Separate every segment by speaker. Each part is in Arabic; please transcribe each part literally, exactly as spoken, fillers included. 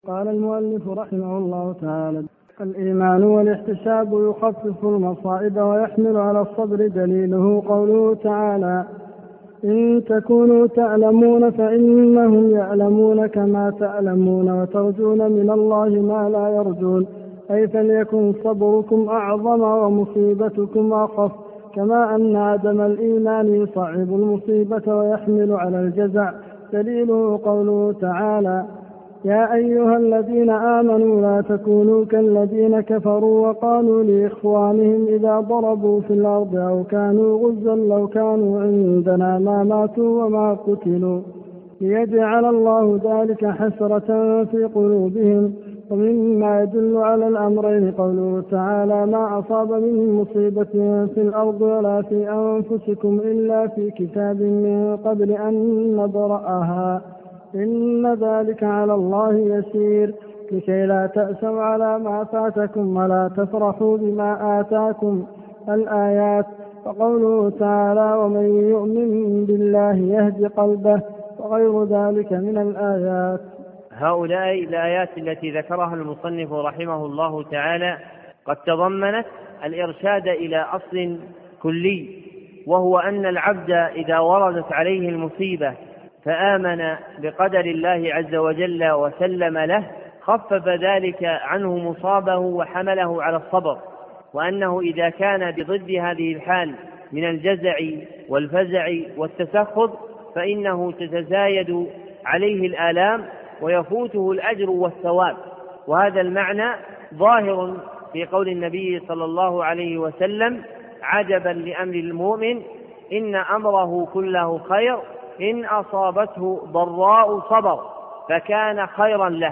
Speaker 1: قال المؤلف رحمه الله تعالى: الإيمان والاحتساب يخفف المصائب ويحمل على الصبر. دليله قوله تعالى: إن تكونوا تعلمون فإنهم يعلمون كما تعلمون وترجون من الله ما لا يرجون، أي فليكن صبركم أعظم ومصيبتكم أخف، كما أن عدم الإيمان يصعب المصيبة ويحمل على الجزع. دليله قوله تعالى: يا أيها الذين آمنوا لا تكونوا كالذين كفروا وقالوا لإخوانهم إذا ضربوا في الأرض أو كانوا غزا لو كانوا عندنا ما ماتوا وما قتلوا، ليجعل الله ذلك حسرة في قلوبهم. ومما يدل على الأمرين قوله تعالى: ما أصاب من مصيبة في الأرض ولا في أنفسكم إلا في كتاب من قبل أن نبرأها، إن ذلك على الله يسير، لكي لا تأسوا على ما فاتكم ولا تفرحوا بما آتاكم. الآيات. وقوله تعالى: ومن يؤمن بالله يهد قلبه، وغير ذلك من الآيات.
Speaker 2: هؤلاء الآيات التي ذكرها المصنف رحمه الله تعالى قد تضمنت الإرشاد إلى أصل كلي، وهو أن العبد إذا وردت عليه المصيبة فآمن بقدر الله عز وجل وسلم له، خفف ذلك عنه مصابه وحمله على الصبر، وأنه إذا كان بضد هذه الحال من الجزع والفزع والتسخط فإنه تتزايد عليه الآلام ويفوته الأجر والثواب. وهذا المعنى ظاهر في قول النبي صلى الله عليه وسلم: عجبا لأمر المؤمن إن أمره كله خير، إن أصابته ضراء صبر فكان خيرا له.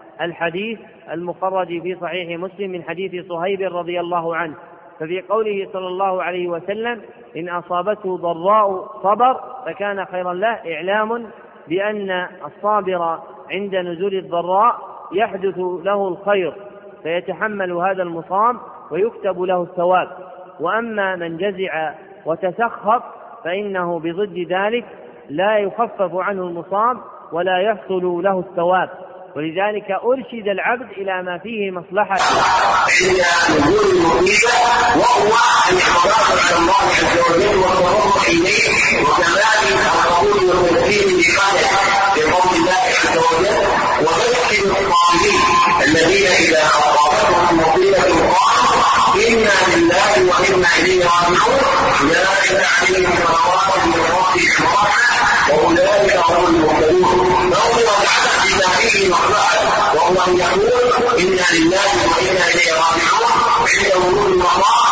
Speaker 2: الحديث المخرج في صحيح مسلم من حديث صهيب رضي الله عنه. ففي قوله صلى الله عليه وسلم: إن أصابته ضراء صبر فكان خيرا له، إعلام بأن الصابر عند نزول الضراء يحدث له الخير فيتحمل هذا المصاب ويكتب له الثواب. وأما من جزع وتسخط فإنه بضد ذلك لا يخفف عنه المصاب ولا يحصل له الثواب، ولذلك أرشد العبد إلى ما فيه مصلحة
Speaker 3: عند نزول المصيبة، وهو الإقبال على الله عز وجل والتضرع إليه وكمال القبول والتسليم بقدره بقول الله عز وجل: وبشر الصابرين الذين إذا أصابتهم مصيبة قالوا إنا لله وإنا إليه راجعون، أولئك عليهم صلوات من ربهم ورحمة وأولئك هم المهتدون. فهو العبد بما فيه مصلحة، وهو أن يقول إنا لله وإنا إليه راجعون عند ورود المصائب،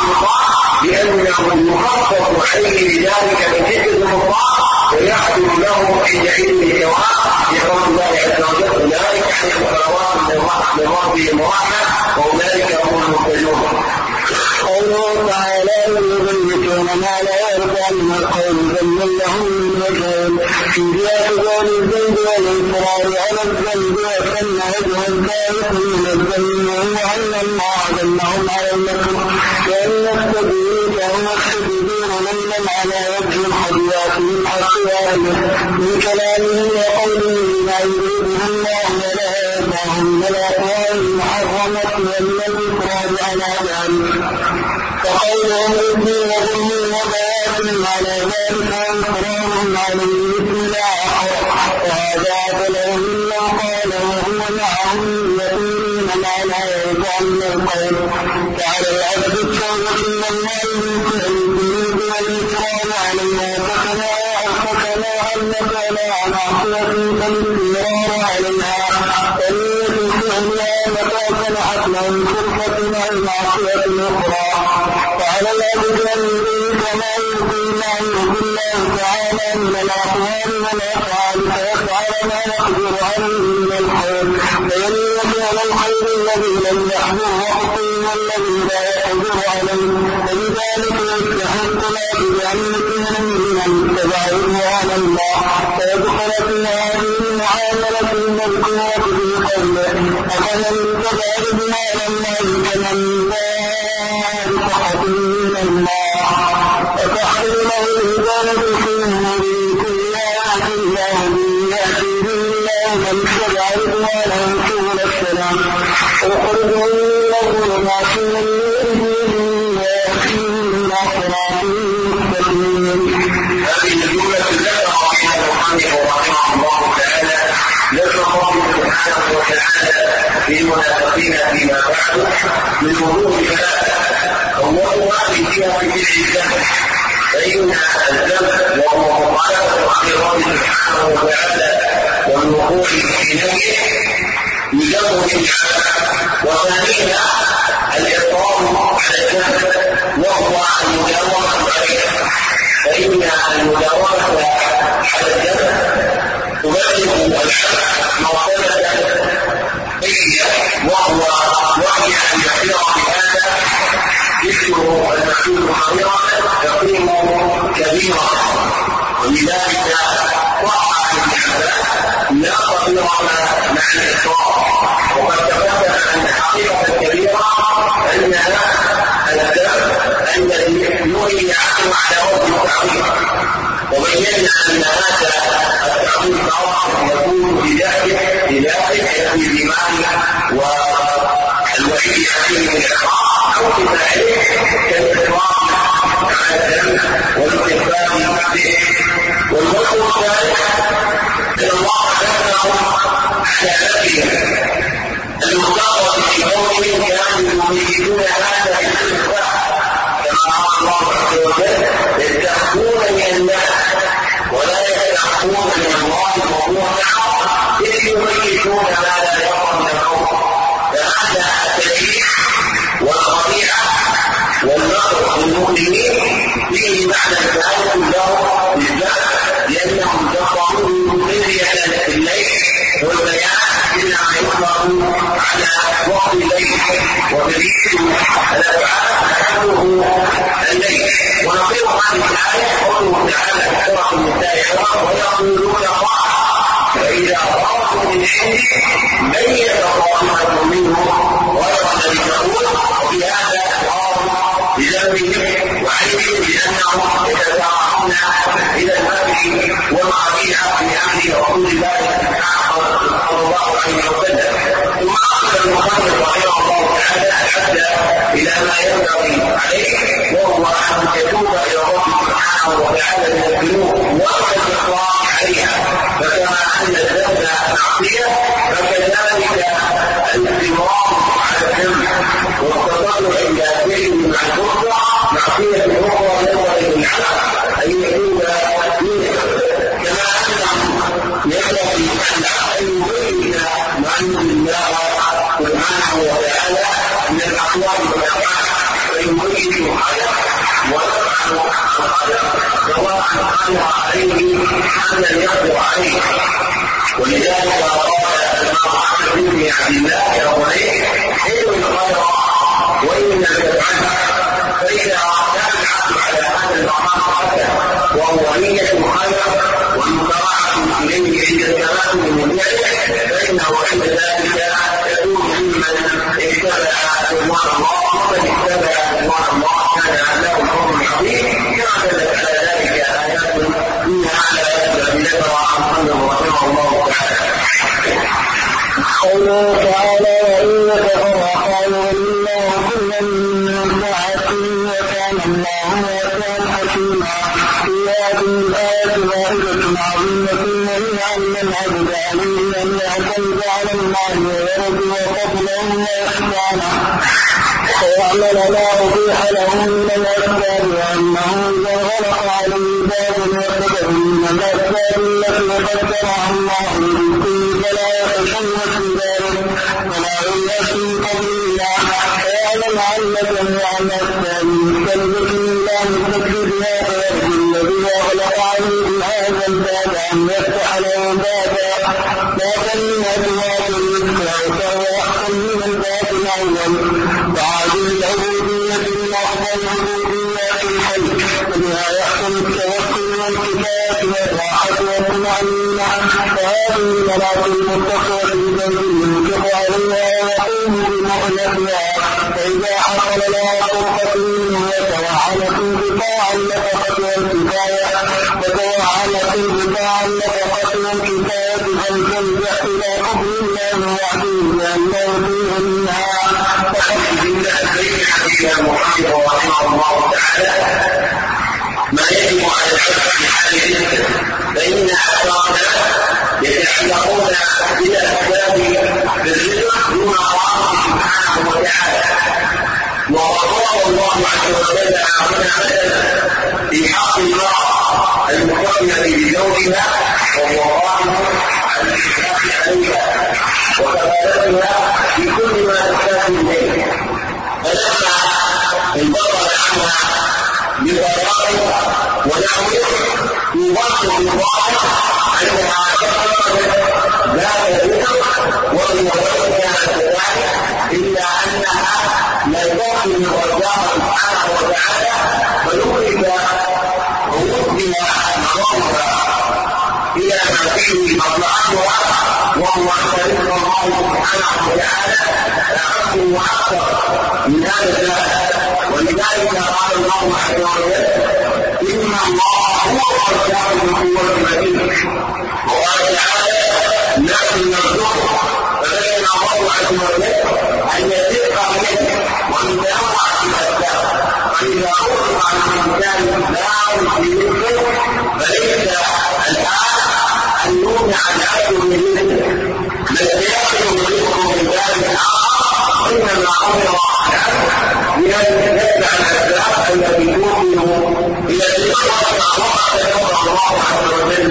Speaker 3: لأنه يخفف عليه بذلك من ذكر المصائب ويحصل له عند علم الثواب بقول الله عز وجل: أولئك عليهم صلوات من ربهم ورحمة وأولئك هم المهتدون.
Speaker 4: قوله تعالى: يبيتون ما لا يرضى من القول بل لهم من مجهول في زيادة قول الذنب والإصرار على الذنب، وكان وجه الثالث من الذنب هو أن الله ذلهم على المكر، وأن السبيل فهم السبيلين ممن على وجه الحديات من حقها من كلامه وقوله ما يريده الله ولا يرضاهم من الأقوال المحرمة ومن الإفراد على ذلك. فقولهم إذن وظلم وبيات على ذلك وانفرارهم عليه مثل آخر، وهذا فلهم ما قال وهو معهم يقولون ما لا يرضى من القول. فعلى العبد التوبة من الله من فعل الذنوب والإكرام عليها، فكما أنك لا معصية فالإصرار عليها، فليس فعلها متى سمحت لهم فرصة عن معصية أخرى. وعلى العبد أن يريد كما يرضي ما يرضي الله تعالى من الأقوال والأفعال، فيفعل ما يقدر عليه من الخير، فيليس على الخير الذي لم يحضر وقته والذي لا يقدر عليه، فلذلك يستحق العبد أن يكون من التبعد على الله، فيدخل في هذه المعاملة المذكورة في قوله: أفمن اتبع رضوان الله كمن باء بسخط من الله، وتحصل له الهداية في النبي كلها إلا به يأتي به الله من اتبع رضوانه سبل يخرجهم من الظلمات إلى النور ويهديهم إلى صراط مستقيم.
Speaker 3: هذه الجملة ذكرها فيها المصنف رحمه الله تعالى ذكر الله سبحانه وتعالى للمنافقين فيما بعد من وجوه ثلاثة. أولها فيها في الذنب، فإن الذنب وهو مخالفة أمر الله سبحانه وتعالى والوقوع في نفسه يذم بالعمل. وثانيها الإصرار على الذنب وهو المداومة عليه، فإن المداومة على الذنب تبلغ العبد مرتبة بينة وهو وحي أن يصير بهذا اسمه المحدود خيرا يكون كبيرا. ولذلك وقع في الحالات لا خطيرة مع الإصرار. وقد تقدم أن حقيقة الكبيرة أنها الذنب الذي نهي عنه على وجه التعظيم، وبينا أن هذا التعظيم يكون بذاته بذاته يأتي بمعنى والوحيد عليه من العقاب أو بفاعله كالإصرار على الذنب والاستغفار به. والوجه الثالث أن الله ذكرهم على نفسهم المختارة في قومهم كانوا يريدون هذا الاستغفار، كما قال الله عز وجل يستخفون من الناس ولا يستخفون من الله وهو معهم إذ يميتون ما لا يرى من القول. فهذا التشريع والخديعة والنصر للمؤمنين فيه معنى ثالث له بالذات، لأنهم تصرفوا مرية في الليل والبيان إنما يطلق على وقت الليل ودليل الأفعال تحمله الليل. ونقول هذه الآية قوله تعالى في سورة النساء ويقولون الله فإذا رأوا من عنده ميت طائفة منهم غير الذي تقول، وفي هذا إقرار بذنبهم وعيبهم لأنهم يتسارعون إلى المكر والخديعة في أمر رسول الله صلى الله عليه وسلم. ثم أخذ المصنف رحمه الله تعالى حتى إلى ما ينبغي عليه، وهو أن يتوب إلى الله سبحانه وتعالى من الذنوب والإصرار عليها. فكما أن الذنب معصية فكذلك الاستمرار على الذنب والتطلع إلى فعل مع الكفر معصية أخرى ينبغي للعبد أن يتوب منها. كما أنه ينبغي أن يبين معلوم الله سبحانه وتعالى من الأقوال والأفعال فيبين الخير ويفعل الخير سواء قدر عليه أم لم يقدر عليه. ولذلك قال الإمام أحمد بن عبد الله يا بني حلو الخير وإن لم تفعله، فإذا كان العبد على هذا المقام حتى وهو نية الخير والمتابعة إليه عند التمام من فعله فإنه عند ذلك يكون ممن اتبع رضوان الله، ومن اتبع رضوان الله كان له الفضل العظيم. كما دلت على ذلك آيات منها على آيات التي ذكرها المصنف رحمه الله تعالى.
Speaker 4: قوله تعالى وإن يتفرقا قالوا لله كلا من سعة وكان الله واسعا حكيما. في هذه الآية واحدة عظيمة وهي أن العبد عليه أن يعتمد على الله ويرجو فضله وإحسانه ويعمل ما أبيح له من الأسباب، وأنه إذا غلق عليه باب وسبب من الأسباب التي قدرها الله للرزق فلا يتشوش بذلك ولا ييأس من قدر الله، فيعلم علة عن أسباب مستلزمة لا مستكبر بها، فيرجو الذي أغلق عليه هذا الباب أن يفتح له بابا بابا من أبواب الرزق فهو أحسن من الباب الأول. وهذه العبودية من أفضل العبوديات الخلق، وبها يحصل التوكل والكفاية والراحة والطمأنينة. فهذه مراتب المتصلة بذنب ينفق عليها ويقوم بمؤنتها، فإذا حصل لها فرصة منه وتوعلت بطاعة النفقة والكفاية وتوعلت بطاعة النفقة والكفاية فلتلجأ إلى قبر الله وحده لأنه فيه منها
Speaker 3: على الحج في حال الرزق، فإن أكثر الناس يتعلقون بالأسباب بالرزق دون الله سبحانه وتعالى. وضرب الله عز وجل هنا مثلا في حق المرأة المحرمة بزوجها وهو قائم على الإشراف عليها وكفالتها في كل ما تحتاج إليه، فلما انبطل عنها بضرائب ونحوه يوصف الظاهر أنها لا تذكر ومن كانت ذلك إلا أنها لا تأتي من الله سبحانه وتعالى فيخرج عروضها نظامها إلى ما فيه مصلحتها، وهو أن رزق الله سبحانه وتعالى أعظم وأكثر من هذا الذات. ولذلك قال الله عز وجل إن الله هو الرزاق ذو القوة المتين، وقال تعالى نحن نرزقه، فبين الله عز وجل أن يرزق بيده ومن تنوع الأسباب، فإذا أطلق على الإنسان لا يمكنه فليس الآن أن يمنع العبد من رزقه، بل يأخذ رزقه من باب آخر، إنما أمر العبد بأن يتبع الأسباب التي توصله إلى الرزق الله عز وجل.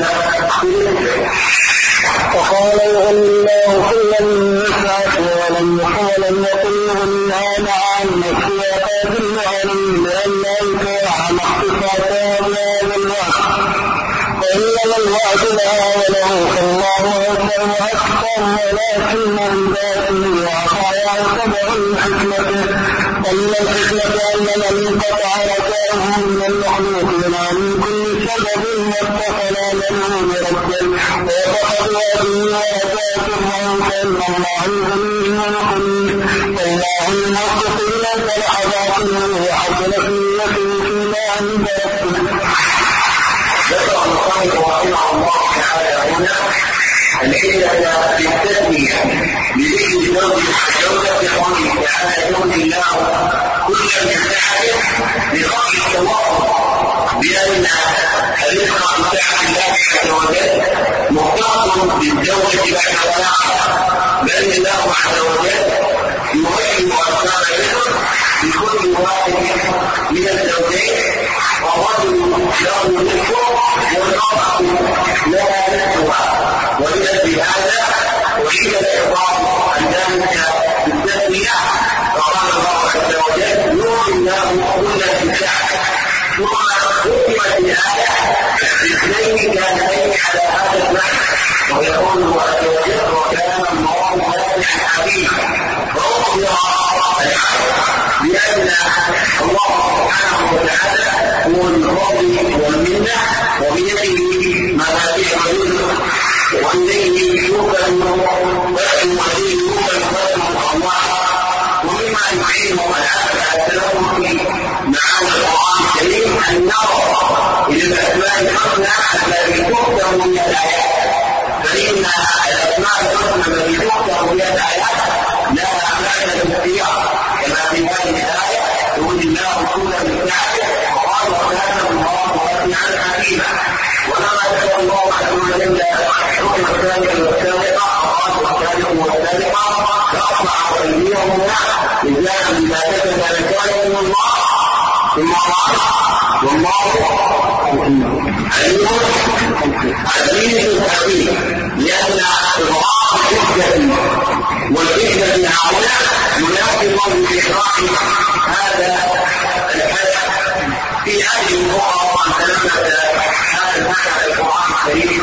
Speaker 4: وقال الله كلا من نفعه ولم ولم يقل لهن نعم نفسها فأدل عليه لأن يكره مختصاتها بهذا الوقت، وإنما الوعد لها وله فالله أكبر أكثر ولكن من ذاته وعطايا تبع الحكمة، ومن الحكمة أن من انقطع رجاؤه من المخلوقين من كل سبب واتصل له بربه وفقد هذه وأتاك الرعوك إن الله الغني والحميد، والله الموفق إلى فالحظاته وحسن سنته فيما عند ربه.
Speaker 3: ذكر المصنف رحمه الله تعالى هنا العلة بالتسمية بذكر زوج الزوجة في قوله تعالى يؤتي الله كل من سعته بقدر التوقف بأن الرزق بسعة الله عز وجل مختص بالزوجة بعد طلاقها، بل الله عز وجل يغير أسباب الرزق بكل واحد من الزوجين، والرجل له رزقه والمرأة لها رزقها. ولذلك هذا أريد الإعطاء عن ذلك بالتسمية، فقال الله عز وجل يؤتي الله كل ذي سعة، ثم ختمت الآية باثنين كانتين على هذا المعنى، ويقول عز وجل وكان الله واسعا حكيما، فأخبر العبد بأن الله سبحانه وتعالى هو الفضل والمنة وبيده مفاتيح الرزق، وإليه يوكل وإليه يوكل فتح الله. ومما يعين العبد التلوث معاني القرآن الكريم أن نرى إلى الأسماء الحسنى التي تؤتى من الآيات، فإن الأسماء الحسنى التي تؤتى من الآيات لها معنى الاختيار، كما في هذه الآية يقول الله كل من سعته وقال وكان الله واسعا حكيما. ولما ذكر الله عز وجل حكم السابق والسابقة وقال والسابق والسابقة فأصبح أيديهما لله بما كتب لكان من الله، ثم قال والله عليم عزيز حكيم، لأن إضراب الحجة والحجة هؤلاء يناسب بإحراق هذا الحدث في هذه الأخرى أن تلمس هذا المعنى القرآن الكريم.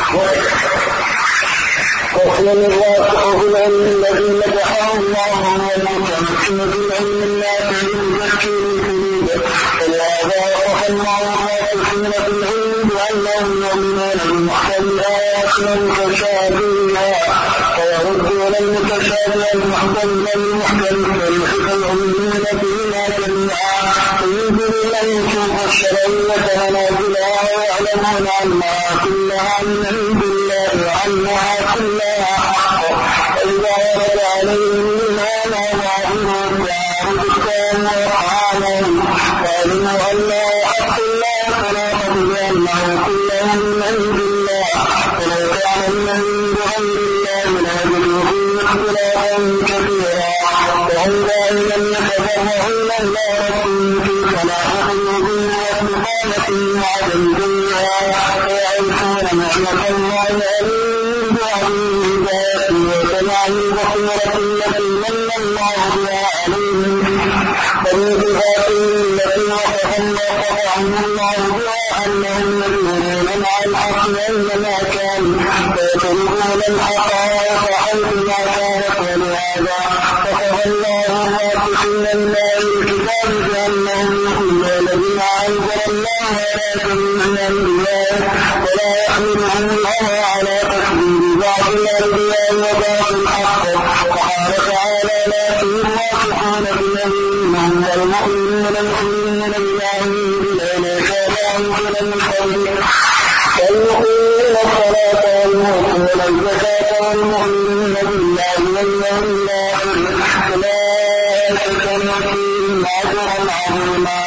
Speaker 4: وهو الراسخ في العلم الذي مدحه الله والمتمكن في العلم النافع المزكي للقلوب، ولهذا وصف الله الراسخين في العلم بأنهم يؤمنون بمحكم الآيات ومتشابهها، ويردون المتشابه المحكم إلى المحكم فيمسكهم فيما جميعا، وينزلون النصوص الشرعية منازلها ويعلمون أنها كلها من عند الله وأنها كلها حق، وإذا ورد عليهم منها ما ظاهره فعرض الثاني وقعانه فعلموا أنها حق الله فلا تبدو جعلوا كلهم من عند الله ولو كان من عند غير الله لوجدوا فيه اختلافا كثيرا وهم دائما يتفرعون إلى ربهم في صلاح قلوبهم واستقامة وعدم دنيا ويعرفون نعمة الله عليهم بعدم هدايته وسماع البصيرة التي من الله بها عليهم وبصفاته التي وصف وصفهم الله بها أنهم يدورون مع الحق أينما كان ويتركون الحقائق حيثما كانت ولهذا وصف الله الراسخين من أهل الكتاب بأنهم يؤمنون بما أنزل الله على جميع الأنبياء ولا يحملهم الهوى على تكذيب بعض الأنبياء وبعض الحق وقال تعالى لكن الراسخون في العلم هم المؤمنون المؤمنون بالله بلا شاء أنزل من قبله والمؤمنون الصلاة والمؤمنون الزكاة والمؤمنون بالله واليوم الآخر أولئك سنؤتيهم أجرا عظيما.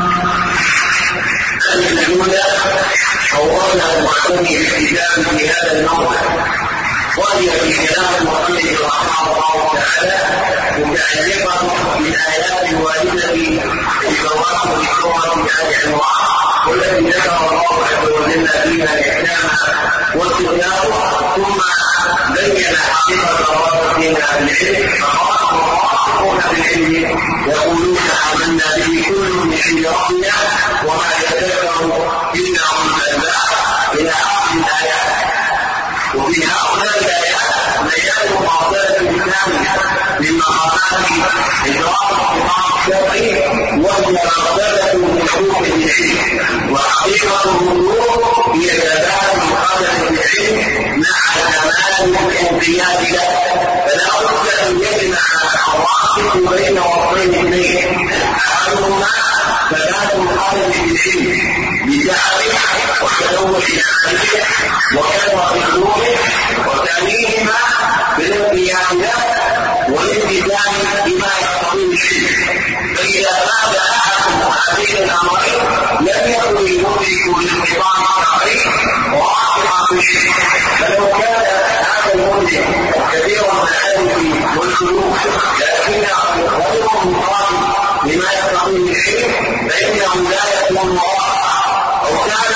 Speaker 3: الأولى أولا المحكوم بالكتاب في هذا الموضع وهي في كلام المؤلف رحمه الله تعالى متعلقة بالآيات الواردة في الفواكه الكرة بهذه الأنواع والتي ذكر الله عز وجل فيها الإحكام والسنة ثم بين حقيقة رواتبنا بالعلم فقال الراسخون بالعلم يقولون آمنا به كل من عند ربنا وما يتذكر إلا أولو الألباب إلى آخر الآيات. وفي هؤلاء الآيات بيان معضلة كاملة من مقامات إدراك القرآن الشرعي وهي معضلة من حقوق العلم وحقيقة الوضوء هي ثبات مقابلة العلم مع كمال الانقياد له فلا بد أن يجمع الراسخ بين وصفين اثنين أحدهما ثبات مقابلة العلم بجعله وتنوع العملية وكثرة الظروف وتأمينهما بالانقياد له والالتزام بما يقتضيه العلم. فإذا مات أحد هذين الأمرين لم يكن يدرك الانقطاع الشرعي ورافقا في الشرك فلو كان هذا المدرك كبيرا العلم والسلوك لكنه غير مقابل لما يقتضيه العلم فإنه لا يكون مرافقا أو كان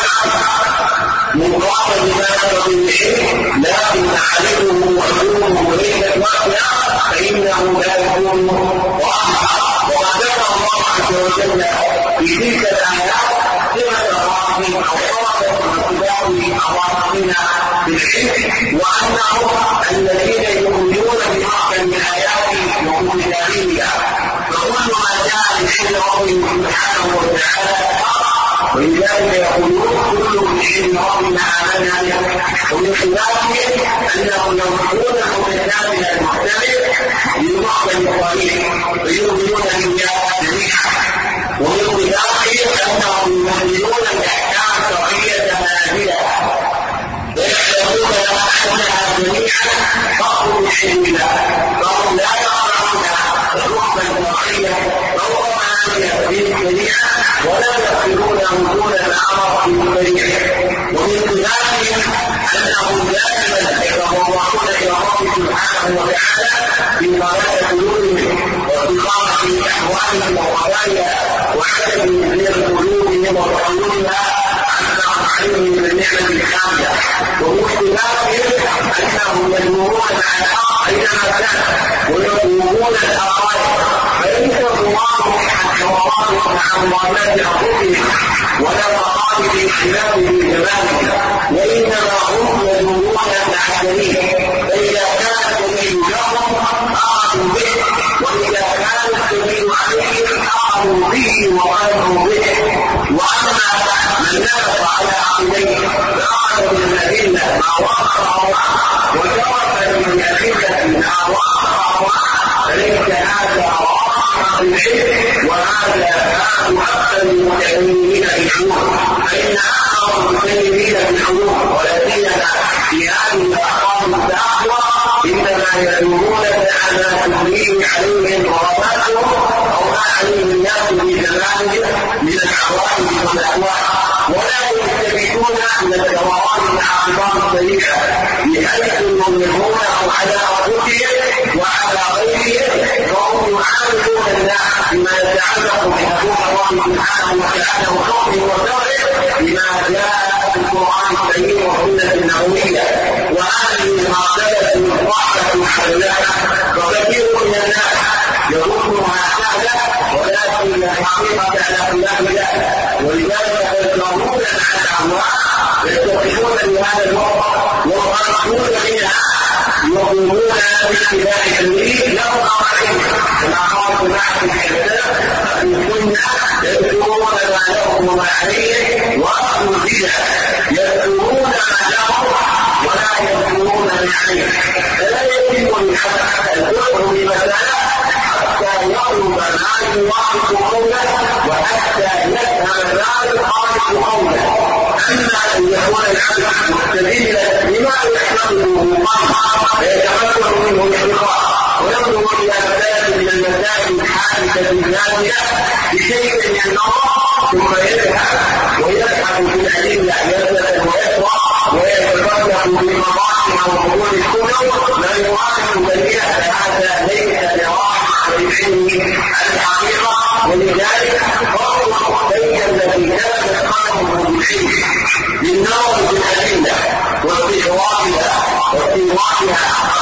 Speaker 3: مقابل لما يقتضيه العلم لكن علمه وعلومه ليست واحدة فإنه لا يكون مرافقا. وقد ذكر الله عز وجل في تلك الآيات صفة الراسخين أو صفة اتباع الراسخين بالعلم وأنهم الذين يؤمنون بأحسن الآيات ومثالها فكل ما جاء من ربهم سبحانه وتعالى ولذلك يقولون كل من ربنا آمنا به ومن خلافهم أنهم ينظرون المتكامل المحتمل للمحكم الصريح ويؤمنون بالله جميعا ومن خلافهم أنهم يؤمنون بأحكام شرعية نازلة ويحسبون أنها جميعا فضل من عند الله فهم لا يقرؤون الحكم الشرعية فهو معنى بالشريعة ولا يقبلونه دون الأمر بالشريعة. ومن خلافهم أنهم دائما يتضرعون إلى الله سبحانه وتعالى في صلاة قلوبهم واستقامة أحوالهم وقضايا وعدم تغيير قلوبهم وعيونها أنهم عليهم بالنعمة الكاملة. ومن خلافهم أنهم يدورون مع الحق أينما كان ويقومون الحقائق فليس الله عن حوارات عن معاملات أنفسهم ولا مقالب خلافه بجماله وإنما هم يدورون مع الدليل فإذا كان الدليل لهم أخذوا به وإذا كان الدليل عليهم أخذوا به وغيروا به. وأما من نبت على عقليه فأخذ من الأدلة ما وقع وترك من الأدلة ما وقع فليس هذا راسخا بالعلم وهذا باب أكثر المتكلمين بالحلول فإن أكثر المتكلمين بالحلول ولا سيما في هذه الأحكام الدعوة إنما يدورون على تدليل عليهم غراماتهم أو ما عليه الناس بزمان المال من الحوادث والأهواء، ولا يلتفتون إلى الدوران العاقبات السيئة بحيث يملكونه على أنفسهم وعلى غيرهم، فهم يعاملون الناس بما يتعلق بحقوق الله سبحانه وتعالى وحكمه وشرعه بما جاء في القرآن الكريم والسنة النبوية، وهذه المعتبرة الضعفة حلها. وكثير من الناس يظنها سهلة ولكن الحقيقة على خلاف ذلك، ولذلك يتركون على الأموال يتخذون بهذا الوقت ويخرجون منها يقومون باتباع التمريض لهم أمرين كما قال سماحة الكتاب في السنة: يذكرون ما لهم وما عليهم وأخذوا الزنا، يذكرون ما لهم ولا يذكرون ما عليهم. فلا يتم للحق الذكر بمسألة حتى يطلب ما يوافق قوله وحتى يفهم ما يخالف قوله. أما أن يكون العبد مستدلا بما يحتمله الله فيتمكن منه الإخلاص وينظر إلى مسائل من المسائل الحادثة الزانية بشيء من النظر ثم يذهب ويبحث في الأدلة يثبت ويسرع ويتفرق بمظاهر وحلول الكتب ما يوافق دليل هذا ليس لراحة للعلم الحقيقة. ولذلك فرق بين الذي كان قائمه بالعلم بالنظر في الأدلة واستحواذها واستيقاظها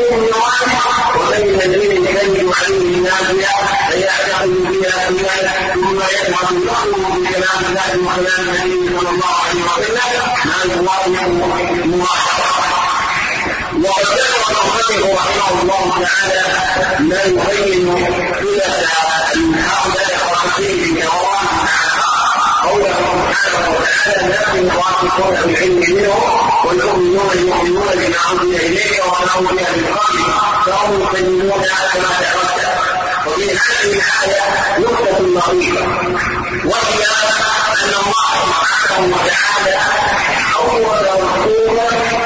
Speaker 3: وبين الذين يجب عليه النافع فيعتقد بها فيها ثم يذهب يخرج بكلام الله وكلام النبي صلى الله عليه وسلم ما يوافق موافقه. وقد ذكر المصنف رحمه الله تعالى ما يبين صلة هؤلاء الخاصين بالجواب قوله سبحانه وتعالى: الناس الواثقون بالعلم منهم والمؤمنون يؤمنون بما انزل اليك وما انزل من قبلك فهم يسلمون كما تردد. وفي هذه الايه نقطه لطيفه، وهي ان الله سبحانه وتعالى اول رسولا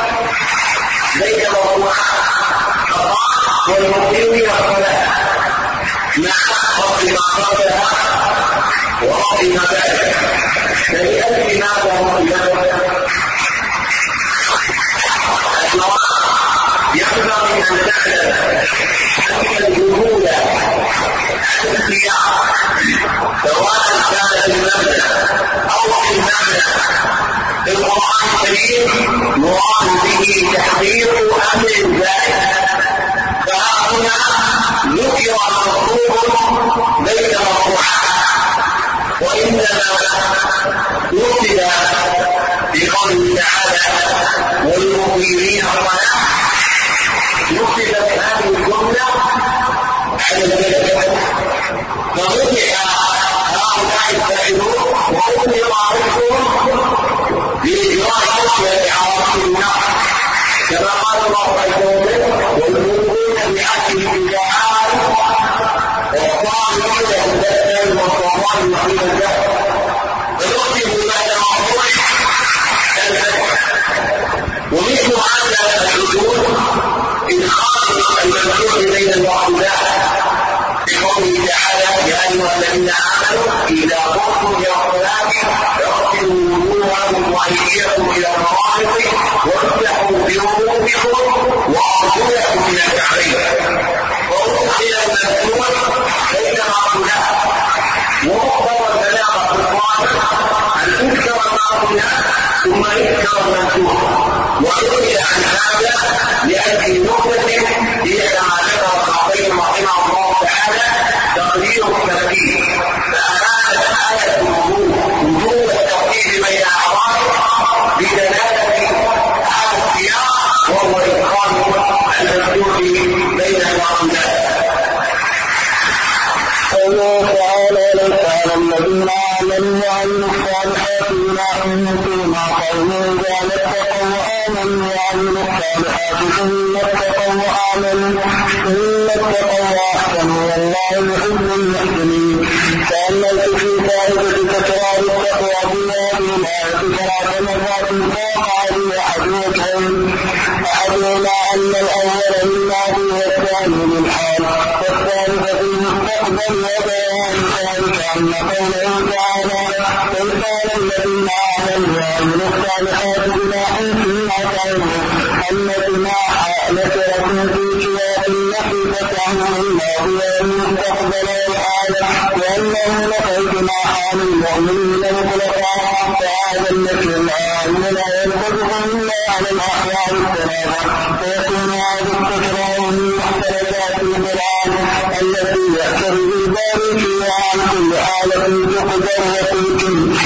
Speaker 3: بين مرفوعات والمؤمنين والصلاه مع رب ما قبلها ورب ما بعدها. فلأجل ماذا هو ينبغي أن تعلم أن الجهود الانبياء سواء كان في المبنى أو في المعنى في القرآن الكريم مراد به تحقيق أمر ذلك. فهنا ذكر مطلوب بين مرفوعات، وإنما وصل بقوله تعالى: والمؤمنين الصلاة، وصل بهذه الجملة على الجنة، فوضع هؤلاء الفاعلون وأمر عرفهم بإجراء أشياء عواقب النار، كما قال الله عز وجل: والمؤمنون بأهلهم جعال والصالحون بالدين والصومان وحيد الدهر. فنؤمن بعد موضوع الفتح. ومثل هذا الحدود إدخال الممنوع بين الواحدات بقوله تعالى: يا أيها الذين آمنوا إذا قمتم إلى الصلاة فاغسلوا وجوهكم وأيديكم إلى المرافق وامسحوا برؤوسكم وأرجلكم إلى الكعبين. وأدخل الممنوع بين المعقولات، ومقتضى البلاغة في القرآن أن تذكر المعقولات ثم يذكر الممنوع. ويروي عن هذا لأجل نقطة هي كما ذكر الخطيب رحمه الله تعالى تقدير الترتيب، فأراد آية الوضوء وجوب الترتيب بين أعضائه بدلالة هذا السياق وهو إدخال الممنوع بين المعقولات.
Speaker 4: قوله تعالى: ليس على الذين آمنوا وعملوا الصالحات جناح فيما قوموا وأن اتقوا وآمنوا وعملوا الصالحات ثم اتقوا وآمنوا ثم اتقوا وأحسنوا والله يحب المحسنين. تأملت في فائدة تكرار التقوى بهذه الآية ثلاث مرات فوقع بها أحد وجهين: أحدهما أن الأول للماضي والثاني للحال، والثالث فيه التقوى بل وبيان ذلك أن قوله تعالى قل قال الذين آمنوا وعملوا الصالحات جناح فيما تعلموا أن جناح نكرة في سياق النفي فتحمل الماضي والمستقبل والحال وأنه لقد جناح للمؤمنين مطلقا فهذا النفي العام لا ينطبق إلا على الأحوال الثلاثة فيكون هذا التكرار من مختلفات القرآن التي يحتوي الباري فيها عن كل حالة تقدر وتمكن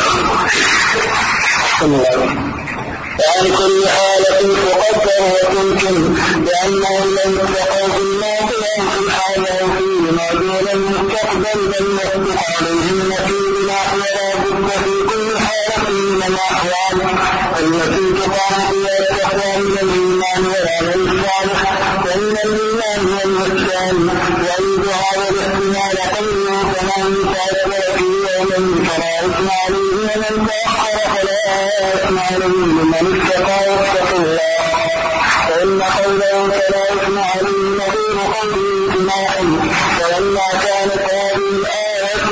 Speaker 4: وعن كل حالة تقدر وتمكن لأنهم لم يتقوا في الماضي أو في الحال أو فيما دون المستقبل بل يصدق عليهم نفي بنحو لا بد في كل حالة من الأحوال التي تقام فيها التقوى من الإيمان والعمل الصالح ومن الإيمان والإحسان ويجب هذا الاحتمال قوله فمن تأثر فيه ومن فلا إثم عليه ومن تأخر فلا إثم عليه لمن اتقى واتقوا الله وإن قوله فلا إثم عليه نظير قوله جناح فلما كانت هذه الآية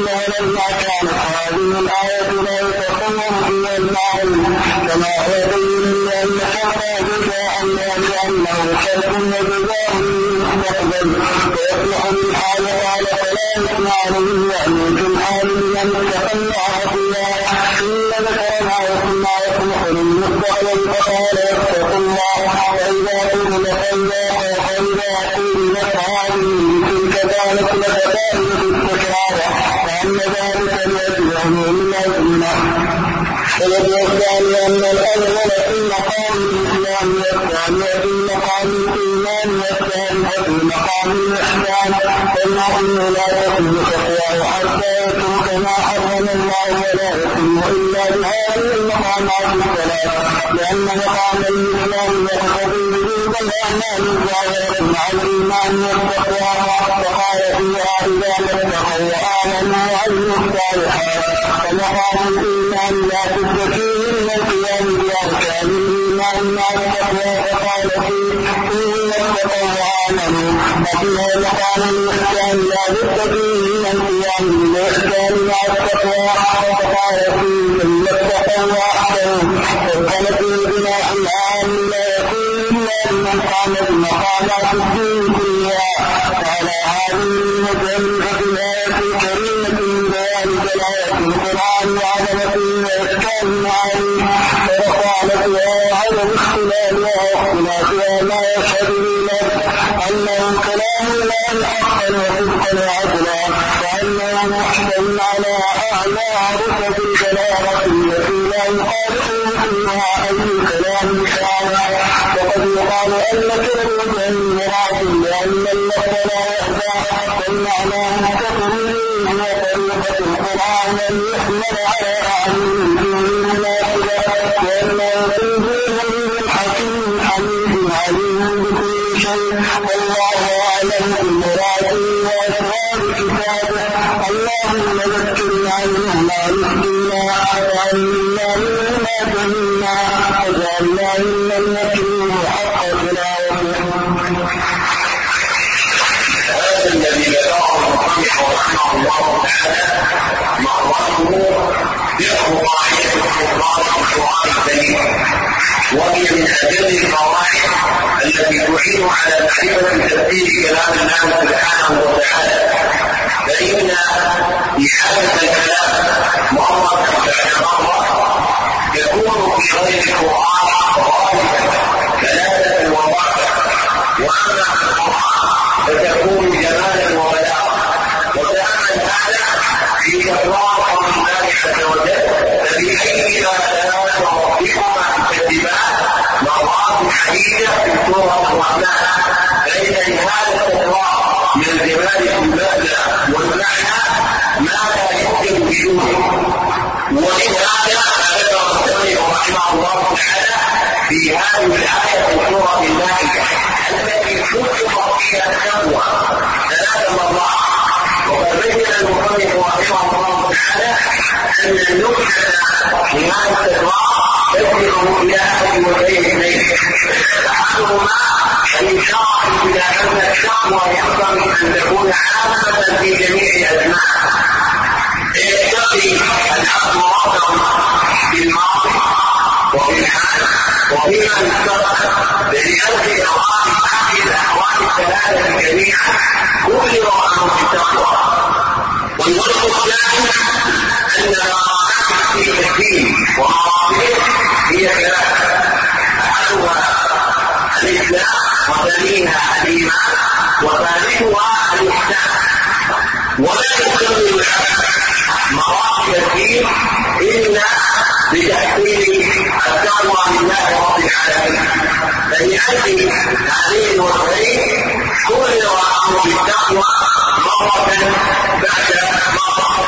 Speaker 4: لما كانت هذه الآية لا يتصور فيها المعنى كما هو بين لأن شرط جزاء لأنه شرط وجزاء المستقبل ويصلح بالحال قال فلا إثم عليه يعني في الحال لمن اتقى فيها إن ذكرنا ثم يصلح للمستقبل فقال اتقوا الله وإذا قيل فإذا فإذا قيل فهذه تلك ذلك لفائدة التكرار وأن ذلك لأجله من أجلنا والذي الثاني أن الأول في مقام الإسلام والثاني في مقام الإيمان والثالث في مقام الإحسان فالمؤمن لا تكون تقواه حتى يترك ما حرم الله ولا يتم إلا بهذه المقامات الثلاث لأن مقام الإسلام يقتضي وجود الأعمال الظاهرة مع الإيمان والتقوى فقال فيها إذا اتقوا وآمنوا وعملوا الصالحات فمقام الإيمان لا بد فيه من القيام بأركان الإيمان مع التقوى فقال فيه إن اتقوا وآمنوا وفيها مقام الإحسان لا بد فيه من القيام بالإحسان مع التقوى فقال فيه إن اتقوا وأحسنوا فكان فيه بناء العام لا يكون إلا لمن قام بمقامات الدين كلها وعلى هذه المثل ففي الآية الكريمة من بيان دلالة القرآن وعظمته وإحكام معانيه ورفع فيها على اختلافها واختلافها ما يشهد له أنه كلام الله حقا وصدقا وعدلا وأنه محكم على أعلى رتب البلاغة التي لا يخالفه فيها أي كلام شاعر وقد يقال أن كلمة مراد لأن اللفظ لا يخفى والمعنى مستقر هي طريقة القرآن أن يحمل على أعين الناس وأنه تنزيل الحكيم حميد عليم بكل شيء والله أعلم بمراده وأسرار كتابه اللهم ذكرنا مما نسينا وعلمنا مما جهلنا وجعلنا ممن نتلوه حق تلاوته.
Speaker 3: هذا الذي ذكره المصنف رحمه الله تعالى مأرته فقه قاعدة القرآن القرآن الكريم وهي من أجل القواعد التي تعين على معرفة تفسير كلام الله سبحانه وتعالى فإن إعادة الكلام مرة بعد مرة يكون في غير القرآن غالبا ثلاثة وضعفا وأما في القرآن فتكون جمالا وبلاغا وتأمل هذا في تكرار قول الله عز وجل فبأي آلاء ربكما تكذبان مرات عديدة في سورة الرحمن فإن هذا التكرار من الجمال المبدأ والمعنى ما لا يمكن بدونه ومن هذا ذكر المصنف رحمه الله تعالى في هذه الآية في سورة المائدة التي شرط فيها التقوى ثلاث مرات وقد بين المصنف رحمه الله تعالى أن النكتة في هذا التكرار تبلغ إلى أحد وجهين اثنين أحدهما الإشارة إلى أن التقوى ينبغي أن تكون عامة غايتها الإحسان، ولا يستوي العبد مراتب الدين إلا بتحصيل التقوى لله رب العالمين. فلأجل هذين الوجهين كل الأمر بالتقوى مرة بعد مرة.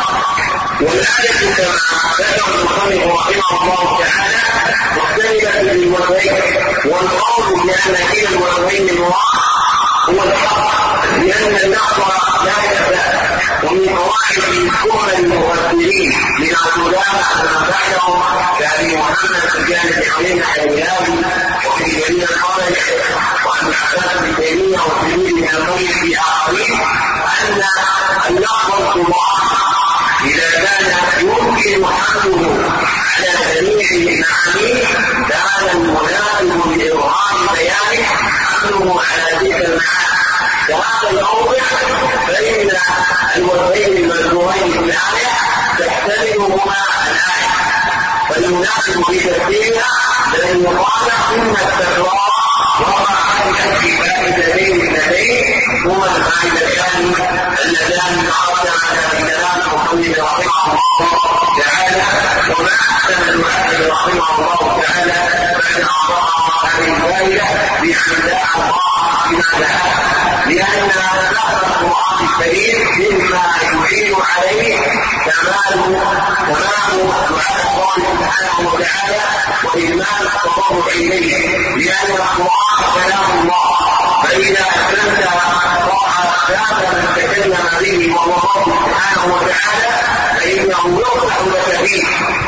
Speaker 3: والآية كما ذكر المصنف رحمه الله تعالى مختلفة بالوجهين، والقول بأن كلا الوجهين المراد هو الحق، لأن التقوى لا يزال. ومن قواعد الأمة المفسرين من العلماء من بعدهم كأبي محمد سفيان بن عيينة الهلالي وفي جميع القرن وعن عباس بن تيمية وسعيد بن القيم في آخرين أن اللفظ القرآن إذا كان يمكن حمله على جميع معانيه كان المناسب لإظهار بيانه حمله على تلك المعاني. وهذا الموضع فإن الوجهين المذكورين في الآية تحتملهما الآية، فالمناسب في تفسيرها لأن يقال إن التكرار وقع على في فائدتين اثنتين هما الفائدتان اللذان تقدم في كلام المصنف رحمه الله تعالى. وما أحسن المؤلف رحمه الله تعالى بعد أن ضاع هذه الفائدة بأن دعا الله بما دعاه، لأن لفظ القرآن الكريم مما يعين عليه كمال تمام دعاء الله سبحانه وتعالى وإجمال التضرع إليه، لأن القرآن كلام الله، فإذا أسلمت طاعة هذا من تكلم به وهو الله سبحانه وتعالى فإنه يفتح لك فيه.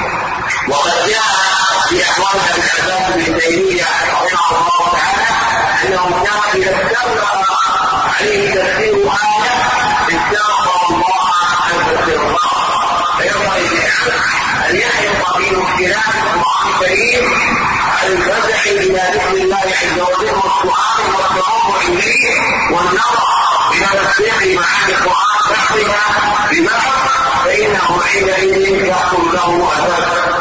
Speaker 3: وقد جاء في أحوال العباس بن تيمية رحمه الله تعالى أنه كان إذا استغرق عليه تفسير آية استغفر الله أن تستغفر، فينبغي أن يحرص في مشكلات القرآن الكريم على الفزع إلى ذكر الله عز وجل والسؤال والتضرع إليه والنظر إلى تفسير معاني القرآن بعضها ببعض، فإنه حينئذ يحصل له أثر.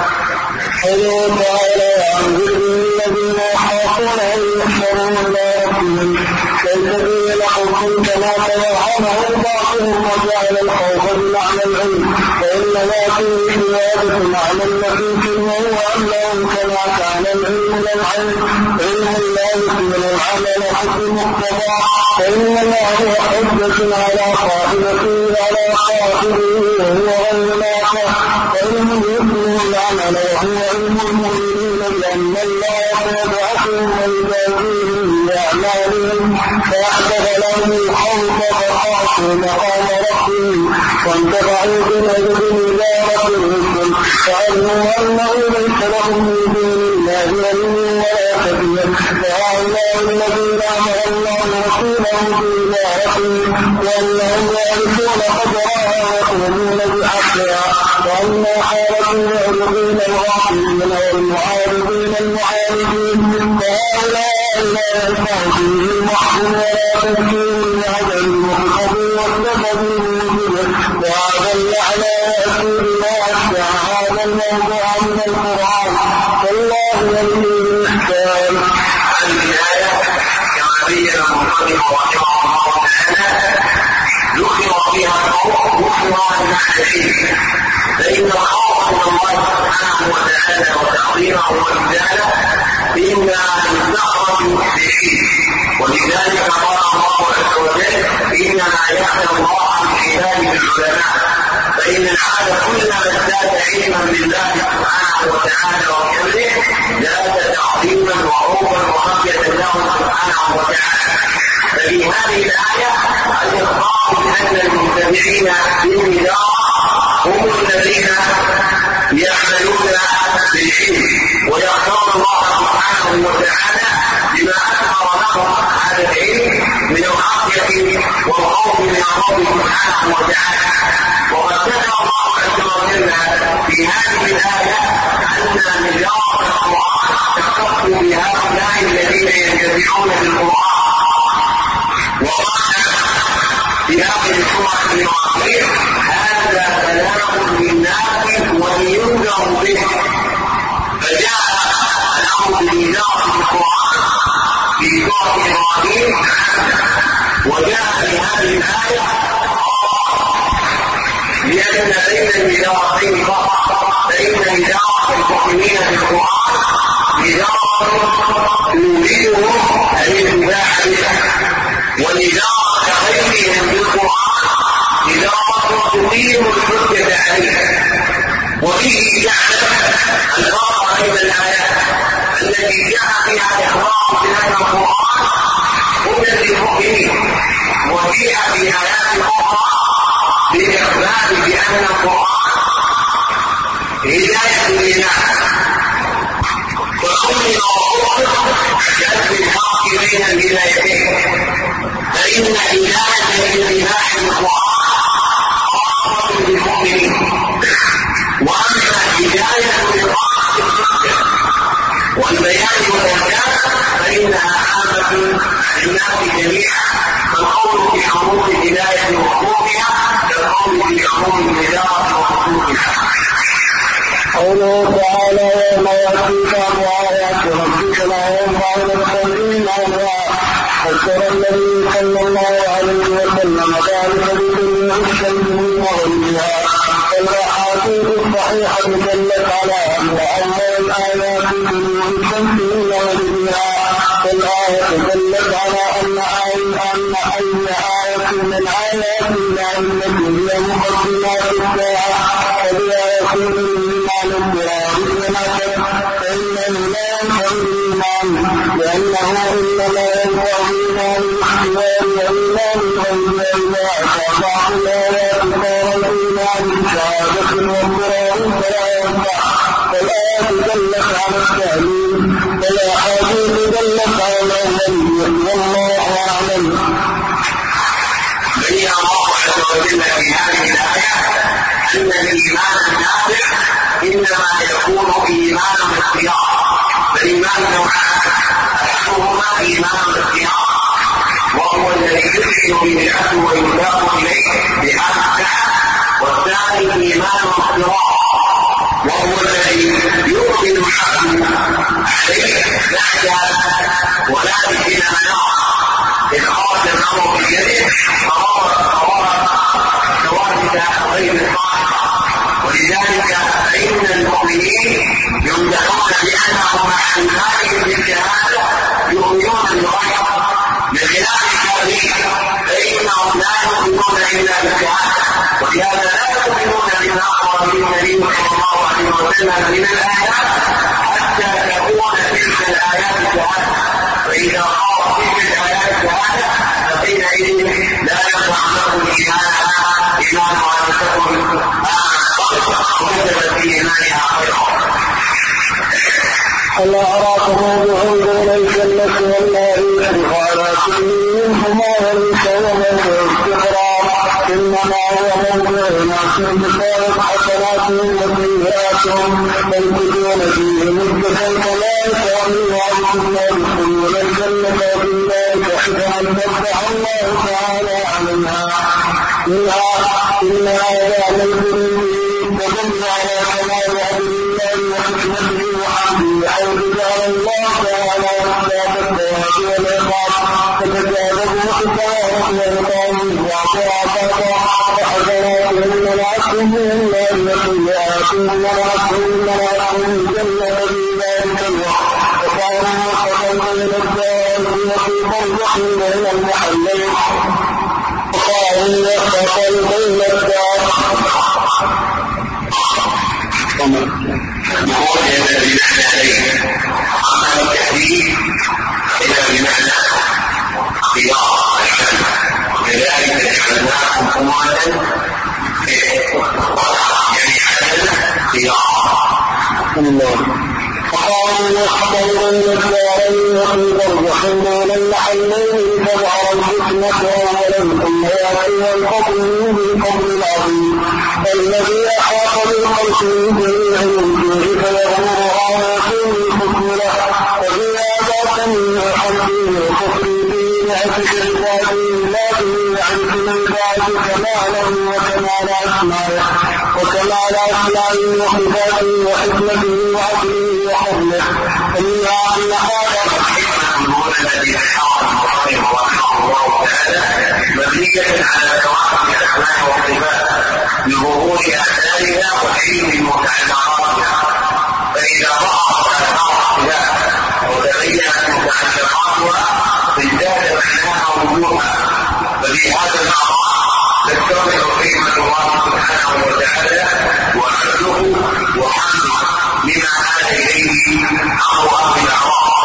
Speaker 4: قوله تعالى وأنذر الذين يخافون أن يحشروا إلى ربهم كالذين لهم كما توعدهم بعضهم وجعل الخوف بمعنى العلم، فإنما فيه زيادة معنى النفيس وهو أنهم كما كان العلم للعلم علم لا يكمل العمل حسب مقتضى، فإنما هو حجة على صاحبته على صاحبه وهو غير نافع، فإنهم يكمل العمل وهو علم المؤمنين بأن الله يبعثهم ويجازيهم بأعمالهم، فأحدث لهم الخوف فخافوا مقام ربهم وانتفعوا بمجد إدارة الرسل، فعلموا أنه ليس لهم من دون الله ولي ولا سبيل، فهؤلاء الذين أمر الله رسوله بإدارتهم وأنهم يعرفون قدرها ويقومون بحقها، وأما حالة المعرضين الغافلين والمعارضين المعارضين فهؤلاء لا ينفع فيهم وحد ولا تذكير هذا المقتضي والسبب الموجب، وهذا على يأتي بما أشبع هذا الموضوع من القرآن، فالله ولي الإحسان.
Speaker 3: هذه الآية كما بين المصنف رحمه الله تعالى ذكر فيها الخوف وحوى المعنى، فإن الخوف من الله سبحانه وتعالى وتعظيمه وإجلاله إما يستخرج به، ولذلك قال الله عز وجل إنما يخشى الله من عباده العلماء، فإن العبد كلما ازداد علما بالله سبحانه وتعالى وكمله زاد تعظيما وخوفا وخشية له سبحانه وتعالى. ففي هذه الآية الإخبار بأن المتبعين للنظام هم الذين يعملون بالعلم ويخشون الله سبحانه وتعالى بما أكبر لهم هذا العلم من الخشية والخوف من الله سبحانه وتعالى. وقد ذكر الله عز وجل في هذه الآية أن نظام القرآن تختص بهؤلاء الذين ينتفعون بالقرآن، وقال في هذه السورة الرحيم هذا كلام للناس ولينذروا به، فجاء الأمر بإنذار القرآن في سورة إبراهيم، وجاء في هذه الآية لأن بين النداءين فقط بين نداء المؤمنين بالقرآن نداء يريدهم الاتباع به، ونداء غيرهم بالقرآن نداء تقيم الحجة عليه. وفيه جعل الفرق بين الآيات التي جاء فيها الإخبار بأن القرآن هدى للمؤمنين، وجيء في آيات أخرى بالإخبار بأن القرآن هداية للناس، فكل موضوع جاء بالفرق بين الهدايتين، فإن هداية لاتباع القرآن خاصة بالمؤمنين، وأما هداية لإقامة الحجة والبيان والإرشاد فإنها عامة للناس جميعا، فالقول في عموم الهداية وحقوقها كالقول في عموم الهداية وحقوقها.
Speaker 4: قوله تعالى يوم يأتيك آيات ربك لا ينفع نفسا إيمانها فسر النبي صلى الله عليه وسلم ذلك بكل الشيء وغيرها. فالأحاديث الصحيحة دلت على أن أول الآيات بنور الشمس وغيرها، فالآية دلت على أن أي أن أي آية من آيات الله التي هي مقدمات الساعة فبها يكون الإيمان الضروري ونفسه، فإنه لا ينفع الإيمان لأنه إنما ينفع الإيمان الاختيار وإيمان الغيب إذا أتى بعض الآيات صار الإيمان بشهادة والضروري فلا ينفع. فالآيات دلت على التعليم والأحاديث دلت على الأولية والله أعلم.
Speaker 3: بين الله عز وجل في هذه الآية أن الإيمان النافع إنما يكون إيمان الاختيار، فالإيمان نوعان، أحدهما إيمان الاختيار وهو الذي يدخل به العبد ويذاق إليه بهذا السعة، والثاني إيمان الاختراع وهو الذي يؤمن العبد عليه لا ولا بإلى مناط إذ خرج الأمر بيده فروى ثوابت غير الصالحة. ولذلك فإن المؤمنين يمدحون بأنهم مع إيمانهم بالشهادة يؤمنون بالغيب، بخلاف الكافرين فإنهم لا يؤمنون إلا بالشهادة، ولهذا لا يؤمنون بما أخبر به النبي صلى الله عليه وسلم من الآيات حتى تكون تلك الآيات شهادة، فإذا قامت تلك الآيات شهادة فحينئذ لا ينفع له إيمانها إيمان أن تكون وكتب في إيمانها خيرا.
Speaker 4: ألا أراكم بهم ليس الناس والنار وعلى كل منهما وليس ومن استقرار، إنما هو موضوع ناصر بصارت حسناتهم وسيئاتهم فالكتون فيه مدة كما يشاء الله ثم يدخلون الجنة في ذلك حسنا فتح الله تعالى عنها منها إن هذا للمؤمنين فدل على كمال أمر الله وحكمته وحمده حيث جعل الله تعالى أسباب الثواب والعقاب فتجاوزوا خطاهم وعقابهم وعقابهم وحسناتهم ونعتهم الله وسيئاتهم ونعتهم ونعتهم الجنة في ذلك الوقت وقالوا وقتلوا من الدار وفي برزخ بين المحلين وقالوا وقتلوا بين الدار
Speaker 3: نقول هذا بمعنى عليه، أما التحديد إلى بمعنى خيار الحمد، وكذلك جعلناكم أمواتا يعني حسن خيار
Speaker 4: الله. فقالوا واختاروا بين الدارين وفي برزخ بين المحلين فظهر الفتنة أولا ثم يأتي الفضل بالفضل العظيم الذي أحاط بالخلق جميعا فيه فيغمرها ويكون الحكم له، وفي هذا سميع حمده وكفر به نعتك عباده لا به يعرف من بعد كماله وكمال أسمائه وكمال أسمائه وصفاته وحكمته وعدله وفضله. فمنها أن هذا
Speaker 3: التي ذكرها المصنف رحمه الله تعالى مبنية على توافق الأسماء والصفات بظهور آثارها وعلم متعلقاتها، فإذا ظهرت آثار الصفات وتبينت متعلقاتها ازداد معناها وجوها. ففي هذا المعنى تكتمل قيمة الله سبحانه وتعالى وعدله وحمده لما آل إليه أمر أهل الأعراف.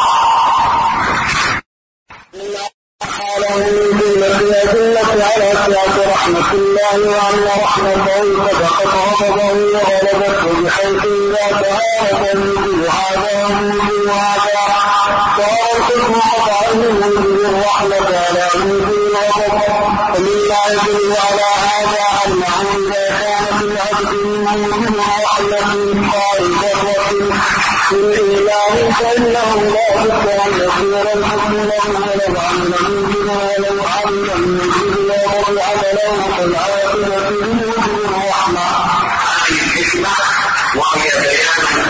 Speaker 4: يدلك على سعة رحمة الله وأن رحمته سبقت غضبه وغلبته بحيث إذا تعارض يجب هذا ويجب هذا صار الحكم قطعا يجب الرحمة على يجب الغضب. فمما يدل على هذا أنه إذا كانت العبد موجب رحمة خارجة في الإيمان فإنه لا بد أن يصير الحكم له ولو عمل يجب ولو عمل يجب ولو عمله فالعاقبة بوجب الرحمة.
Speaker 3: هذه الحكمة وهي بيان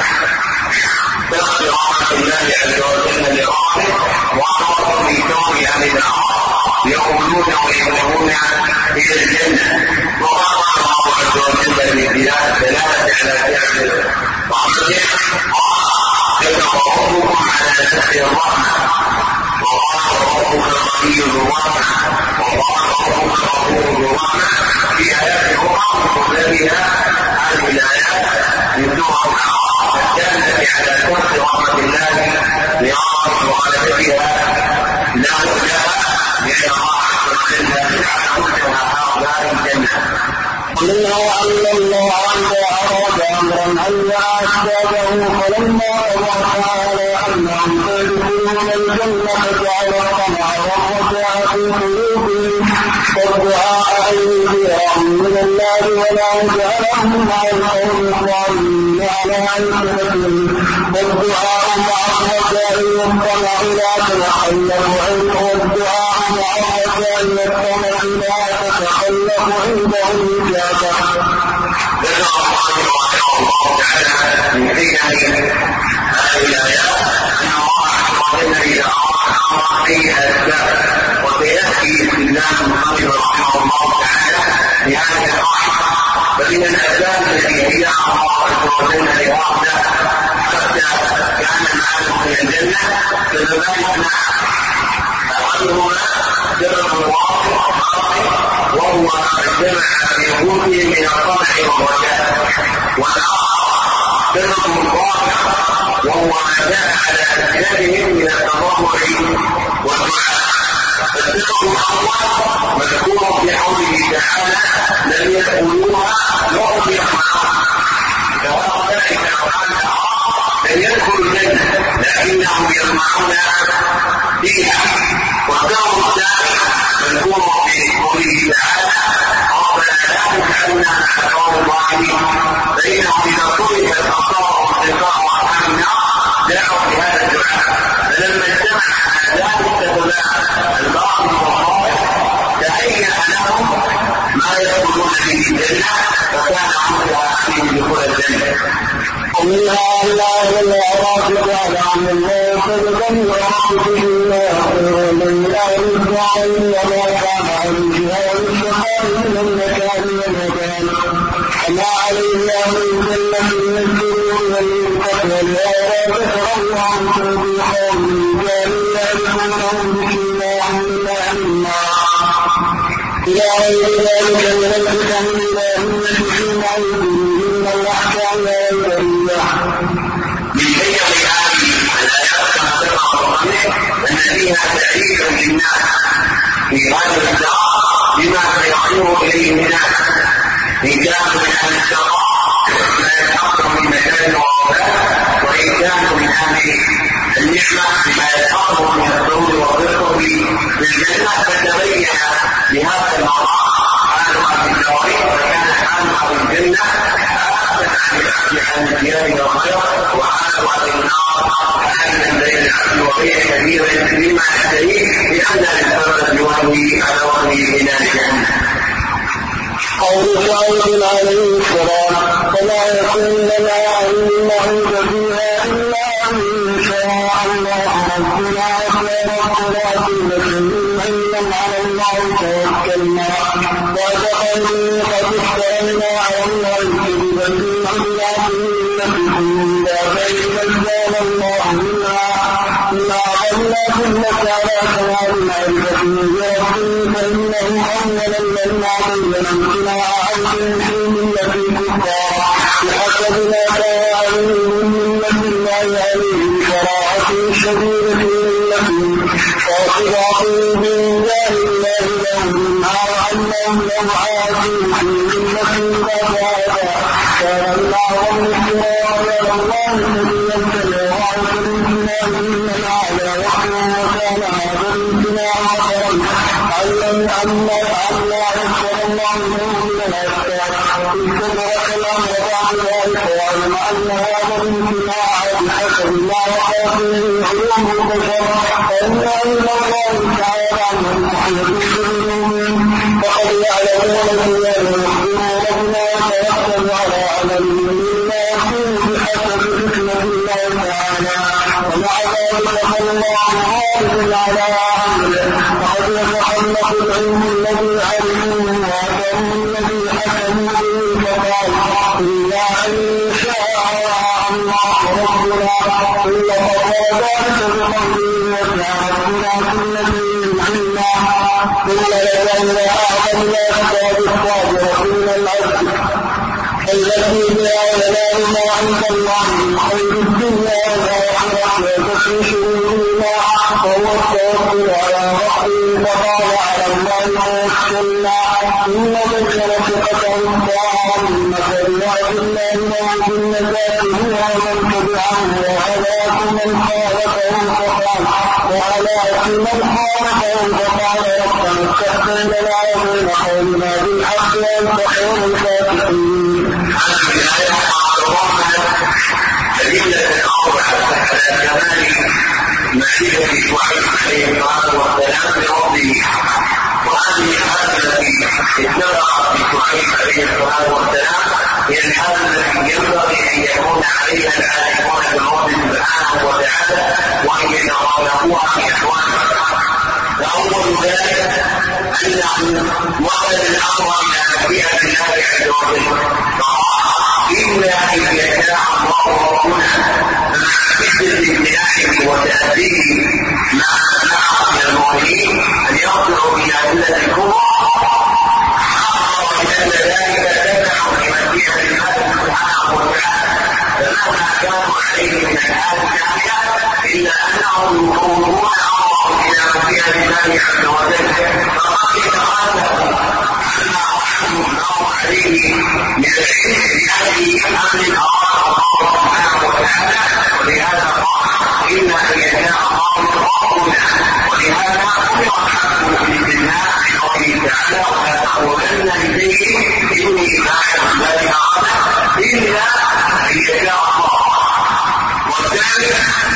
Speaker 3: سبب رحمة الله عز وجل لرحمه وأمره في كون أهل الأرض يقولون ويذهبون إلى الجنة، وقال الله عز وجل بالدلالة دلالة على فعل رحمته كتب ربكم على نفسه الرحمة وقال ربك غني الرحمة وقال ربك غفور الرحمة في آيات أخرى وذلها هذه الآيات من سورة الدالة على كثرة رحمة الله لرحمة وغلبتها لا مجاهد لأن الله عز وجل جعل كلها هؤلاء الجنة.
Speaker 4: ومنها أن الله إذا أراد أمرا أن أسبابه فلما قضى تعالى أنهم سيدخلون الجنة جعل الطمع والرجاء في قلوبهم والدعاء أن يجيرهم من النار ولا يجعلهم مع القوم الظالمين على ألسنتهم والدعاء مع الرجاء والطمع لا تتخلف عنه والدعاء مع الرجاء والطمع لا تتخلف عنده الإجابة.
Speaker 3: ذكر الله رحمه الله تعالى من حكم هذه الآيات أن الله عز وجل إذا أراد أمرا فيه أسباب، وسيأتي استدلال المصنف رحمه الله تعالى بهذه القاعدة. فمن الأسباب التي هي الله عز وجل لرحمته حتى كان معه في الجنة سببان اثنان، أحدهما سبب واضح وهو الجمع بوجوده من الطمع والرجاء، والآخر سبب واضح وهو ما جاء على أسبابهم من التضرع والدعاء. فالسبب الأول مذكور في قوله تعالى لم يدخلوها وهم يطمعون، فهؤلاء كانوا لن يدخلوا الجنة لكنهم يطمعون فيها. والسبب الثاني مذكور في قوله تعالى ربنا لا تجعلنا مع القوم الظالمين، فإنهم إذا طلبت أبصارهم ابتغاء رحمة النار دعوا بهذا الدعاء. فلما اجتمع هذان السببان الباطل والظاهر تهيأ لهم ما يدخلون به الجنة فكان عمرها أهلهم دخول الجنة.
Speaker 4: ومنها الله الأعراف قال عن الله صدقا ورحمة الله ومن أهل الدعاء وما كان عن جهاد الشقاء من المكان والمكان كما عليه أهل الجنة يذكرون التقوى الآيات تكره عن توبيخا من رجال يعرفونهم بسيماهم من أهل النار إلى غير ذلك من الفتن الإلهية فيما يدرون الأحكام والبرية.
Speaker 3: من حكم هذه الآيات كما ذكر المصنف أن فيها تعريف للناس في هذا الدار بما سيصير إليه الناس إن كانوا من أهل الشقاء لا يتأخر من مكان ووفاة، وإن كانوا من أهل النعمة بما يتأخر من الدور والرفق بالجنة. فتبين بهذا المقام حال أهل الدارين فكان حال أهل الجنة عن الزيادة والخير، وحال أهل النار حالا بين العبد وبين كبير بما يشتريه لأن الإنسان يولي على وجهه إلى الجنة.
Speaker 4: قول شعيب عليه السلام فلا يكون لنا أن نعود فيها إلا أن شاء الله ربنا والصلاة وسلم علما على الله توكلنا وتقولوا قد افترينا على الله كذبا إن عدنا بملتكم لا بين كان الله منا ما ضلنا كلك على كمال معرفة بربه فإنه أولا لما بين امتناع عبد في ملة الكفار بحسب ما كان عليه من ملة الله عليه بشراعة شديدة ملة فاصبعة من دار الله لهم أنهم لو عاشوا في ملة فهذا كان الله الاختراع على الله الذي يمتنع عن شريكنا من الأعلى وحده وكان هذا الامتناع خطرا علم أن أن يغفر الله له من الأشياء استدرك الأمر بعد ذلك وعلم أن هذا الامتناع بحسب ما وقع فيه علوم البشر فإن علم الله تعالى عنهم محيط بالعلوم فقد يعلمون فيما يخبرون بما يترتب على عملهم مما يكون بحسب حكمة الله تعالى ومع ذلك فالله غالب على عمله فقد يتخلق العلم الذي علموه وأتوا الذي حكموا به فقال إلا أن شاء الله ربنا إلا فقال ذلك بقوله وجعلنا كل شيء علما إلا لدينا أعظمنا كتاب الصابر من العبد التي بها ينال ما عند الله من خير الدنيا والآخرة وتفي شرورهما وهو التوكل على ربه فقال على الله توكلنا إن ذكر ثقته الطاعة مثل الله له بالنجاة هو ومن تبعه وهلاك من خالفه فقال وهلاك من خالفه فقال ربنا استغفر لنا وبين قولنا بالحق وأنت خير الفاتحين.
Speaker 3: أدلة الأمر على كمال معرفة وعلم عليه الصلاة والسلام بربه وهذه الحالة التي اتفقت بشعيب عليه الصلاة والسلام هي الحالة التي ينبغي أن يكون عليها العالمون بالرب سبحانه وتعالى وأن يتغالبوها في أحوالهم. فأول ذلك أنه وصل الأمر إلى مشيئة الله عز وجل إلا أن يشاء الله ربنا مع شدة امتناعه وتأثيره مع أبناء من المؤمنين أن يرجعوا إلى ملة الكفر حقا أن ذلك تبع لمشيئة الله سبحانه وتعالى فمهما كانوا عليه من الحال الكاملة إلا أنهم يفوضون أمرهم إلى مشيئة الله عز وجل فقد يتخلفوا عما رحموا الله عليه من العلم بهذه أمر أراد الله سبحانه وتعالى ولهذا قال إن أن يشاء الله ربنا ولهذا أمر الحق بالاستثناء بقوله تعالى ولا تقولن لشيء إني فاعل ذلك غدا إلا أن يشاء الله. والثاني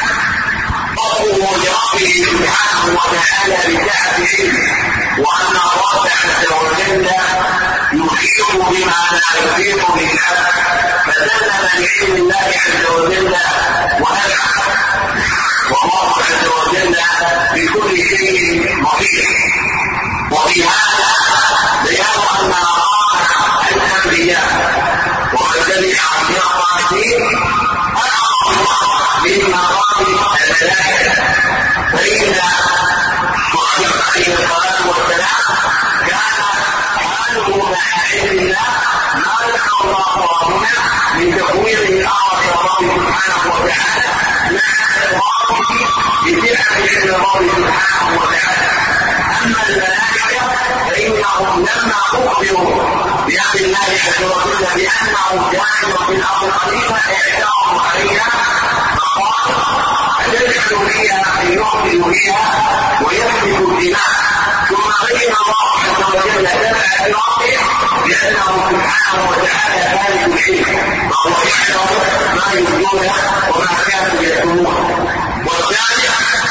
Speaker 3: قوله لربه سبحانه وتعالى بتعب علمه وأن الله عز وجل يحيط بما لا يحيط بالعبد فسلم لعلم الله عز وجل ونفعه والله عز وجل بكل شيء محيط. وفي هذا بيان أن مقام الأنبياء وكذلك عن الصالحين أعظم من مقام الملائكة فإن محمد عليه الصلاة والسلام كان حاله مع علم الله ما ذكر الله ربنا من تكوين الأرض لله سبحانه وتعالى مع الواقف بفعل علم الله سبحانه وتعالى. أما الملائكة فإنهم لما أخبروا بأمر الله عز وجل بأنه جاعل في الأرض خليفة اعترضوا عليها فقال أتجعل فيها أن يخبر فيها ويسفك الدماء ثم بين الله عز وجل تبع الواقع بأنه سبحانه وتعالى ذلك الشيء وهو يعلم ما يبدون وما كانوا يكتمون. والثاني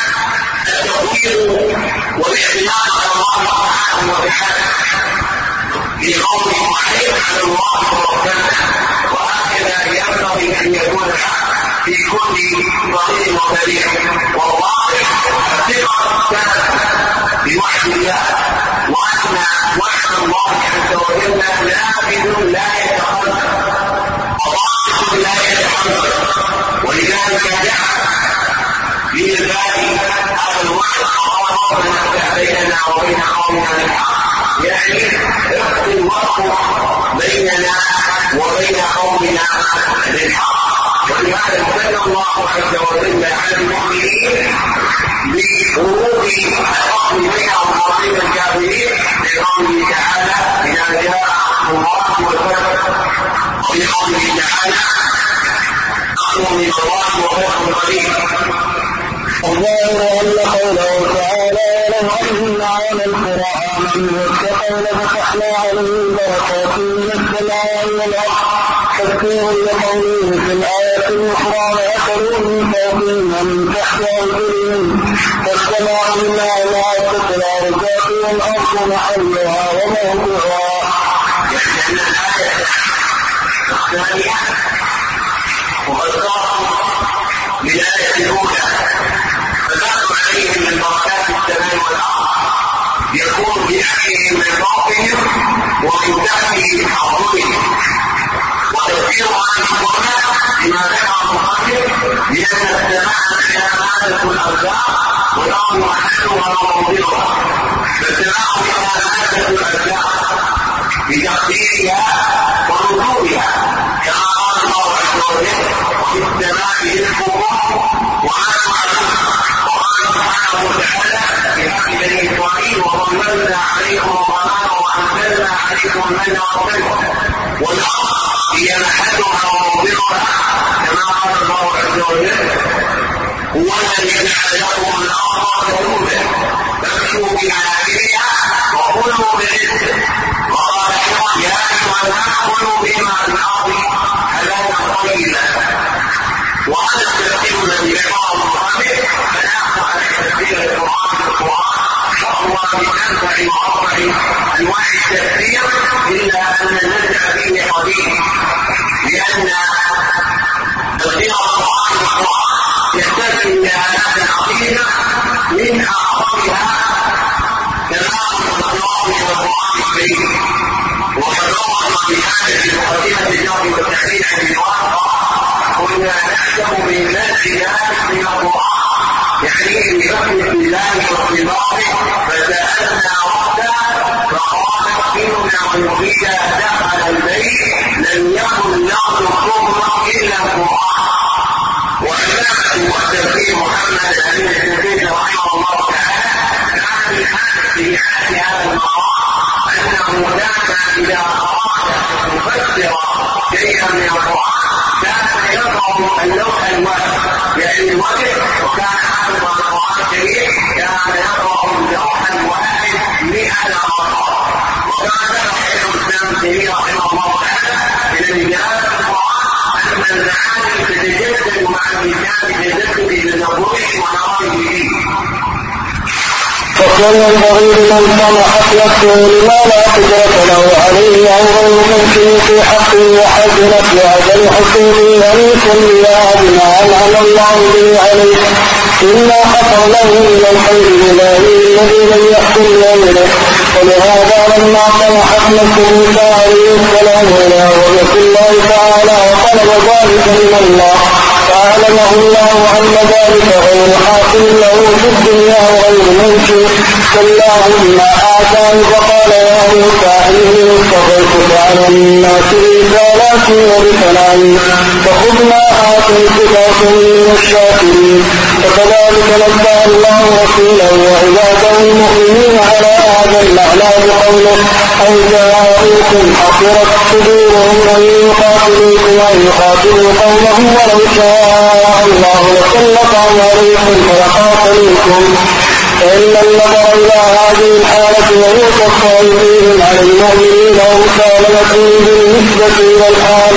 Speaker 3: التوحيد والاعتماد على الله سبحانه وتعالى بقوله عليه على الله توكلنا وهكذا ينبغي أن يكون الحق في كل طريق وطريق. والواقع الثقة كانت بوحد الله، وأن وحد الله عز وجل نافذ لا يتخلف وضابط لا يتخلف. ولذلك جاء في الباب هذا الوعد قال ربنا افتح بيننا وبين قومنا بالحق، يعني افتح الوقت بيننا وبين قومنا بالحق. ولهذا امتن الله عز وجل على المؤمنين بخروج الحق بينهم وبين الكافرين لقوله تعالى اذا جاء الله والفتح، ولقوله تعالى نصر من الله وفتح قريب.
Speaker 4: الظاهر أن قوله تعالى ولو أن على القرى آمنوا واتقوا لفتحنا عليهم بركات من السماء والأرض. تذكير لقوله في الآية الأخرى وأخذوا من فوقهم ومن تحت أرجلهم فالسماء مما أعدت الأرزاق والأرض محلها وموضعها.
Speaker 3: لأن الآية الثانية مفسرة بالآية الأولى، فدخلوا عليهم من بركات السماء والأرض يكون بأهلهم من فوقهم ومن تحتهم أرجلهم. وتفسير هذه الجملة بما ذكر المصنف بأن السماء هي أمانة الأرزاق والأرض محلها وموضعها، فالسماء هي أمانة الأرزاق بتقديرها ونزولها كما قال الله عز وجل وفي السماء رزقكم وما توعدون. وقال سبحانه وتعالى في حق بني إسرائيل وظللنا عليكم الغمام وأنزلنا عليكم المن والسلوى. والأرض هي محلها وموضعها كما قال الله عز وجل هو الذي جعل لكم الأرض ذنوبا فامشوا بمناكبها وكلوا برزقه. وقال يا أيها الناس كلوا مما في الأرض حلالا طيبا. وهذا التفسير الذي ذكره المصنف بناه على تفسير القرآن بالقرآن، وهو من أنفع وأرفع أنواع التفسير، إلا أن النزع فيه قليل، لأن تفسير القرآن بالقرآن يحتاج إلى آيات عظيمة من أعظمها تمام الصراط من القرآن الكريم. وقد روى في هذه المقدمة الجار والتحديد عن الواقع كنا نحسب من نزل من القرآن، يعني بحكم الله واختباره، فسألنا ربنا فقال إن إذا دخل البيت لم يكن له كفر إلا القرآن. وعلامة والتفسير محمد أمين الحسين رحمه الله تعالى كان في حال هذا المقام أنه كان إذا أراد أن يفسر شيئا من القرآن كان يقرأ اللوح الواحد، يعني الوجه، وكان حافظ القرآن الكريم كان يقرأ اللوح الواحد مئة مرة. وكان شيخ الإسلام تيمية رحمه الله تعالى من رجال القرآن أن المعاني تتجدد مع الإنسان تجدد للنبوة ونظره فيه.
Speaker 4: فكل البغير من طمحت نفسه لما لا قدرة له عليه أو غير ممكن في حقه وحزنت لأجل حصوله وليكن لها بما أنعم الله به عليه إلا حصل له من الخير الإلهي الذي لم يحكم بأمره. ولهذا لما طمحت نفسه عليه السلام إلى وجه الله تعالى وطلب ذلك من الله فأعلمه الله أن ذلك غير حاصل له في الدنيا وغير ممكن. فاللهم آتاه فقال يا موسى إني اصطفيتك على الناس برسالاتي وبكلامي فخذ ما آتيتك وكن من الشاكرين. فكذلك نبأ الله رسوله وعباده المؤمنين على هذا المعنى بقوله أو جاءوكم حصرت صدورهم أن يقاتلوكم وأن يقاتلوا قومهم ولو شاء الله لسلطهم عليكم فيقاتلوكم. فإن النظر إلى هذه الحالة وهو تصويرهم على المؤمنين ومسالمتهم بالنسبة إلى الحال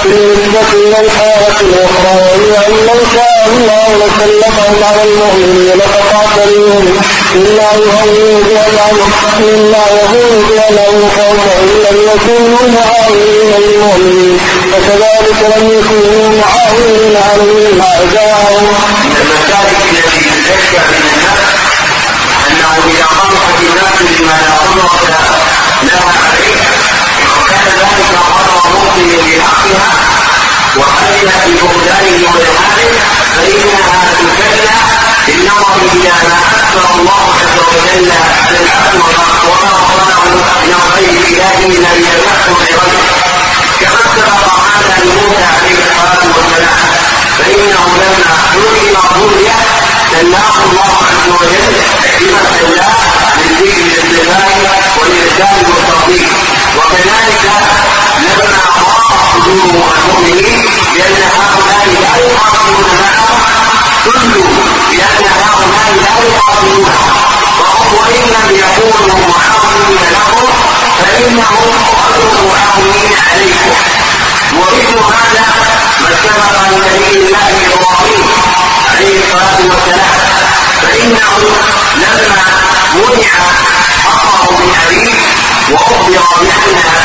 Speaker 4: بالنسبة إلى الحالة الأخرى، وهي أن لو شاء الله لسلطهم على المؤمنين لتقاتلوهم إلا يهون بأنهم إلا يهون بأنهم قوم إن لم يكونوا معاونين للمؤمنين، فكذلك لم يكونوا معاونين عليهم أعداءهم.
Speaker 3: من المسالك التي تشبه من الناس أنه إذا قرأت الناس بما لا قدرة لها عليه وكان ذلك قرر مؤمن بحقها وأذن بفقدانه وإرهابه فإنها تكلى بالنظر إلى ما أكثر الله عز وجل على العبد وما أخبره من غير إله إلا إذا يحكم بغيره، كما سبق هذا لموسى عليه الصلاة والسلام، فإنه لما نزل الرؤيا سلاه الله عز وجل بما سلاه للذكر الاستغفار والإرسال والتوفيق. وكذلك لما ضاق صدور المؤمنين لأن هؤلاء لا يقاتلون معهم كلوا لأن هؤلاء لا يقاتلون وهم وإن لم يكونوا معاونين لكم فإنهم غير معاونين عليكم. ومثل هذا ما سبق لنبي الله إبراهيم عليه الصلاة والسلام، فإنه لما منع حقه من أبيه وأخبر بأنها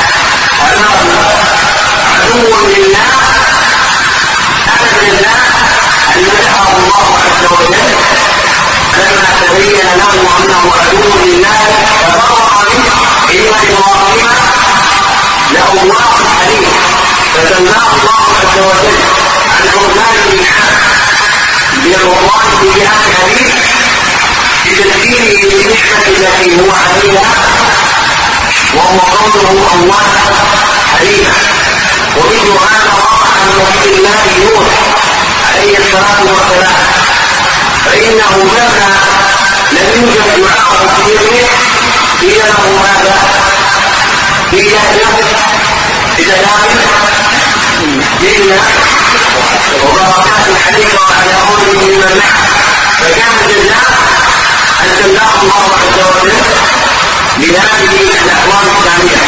Speaker 3: عدو لله أنزل الله أن يدعه الله عز وجل لما تبين له أنه عدو لله فبرأ منه إن إبراهيم لأواه حليم، فسماه الله عز وجل عن عرمان النعام بالرضوان بجهاد حليم بتذكيره بالنعمة التي هو عليها وهو قوله الله حليما. ومثل هذا وقع عن نبي الله نوح عليه الصلاة والسلام، فإنه لما لم يوجد دعاءه في ابنه قيل له ماذا؟ قيل له بسلام منا وبركات عليك وعلى أمر ممن معك، فكان الجزاء أن سلاه الله عز وجل بهذه الأحوال الثانية.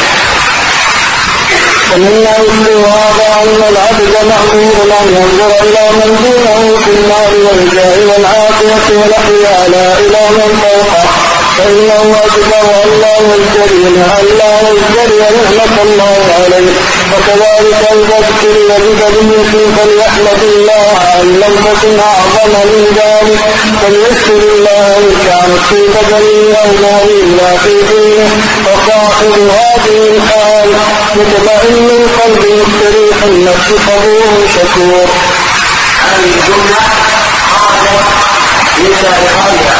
Speaker 4: ومن مثل هذا أن العبد مأمور أن ينظر إلى من دونه في النار والجاه والعافية والأحياء إلى من فوقه، فإنه أجبر أن لا يزدري أن لا يزدري نعمة الله عليه. وكذلك إذا ابتلي ببلية فليحمد الله أن لم تكن أعظم من ذلك، فليشكر الله إن كانت في بدنه أو ماله لا في دينه. وصاحب هذه الحال مطمئن القلب مستريح النفس صبور شكور.
Speaker 3: هذه الجملة خرجت من سابقاتها،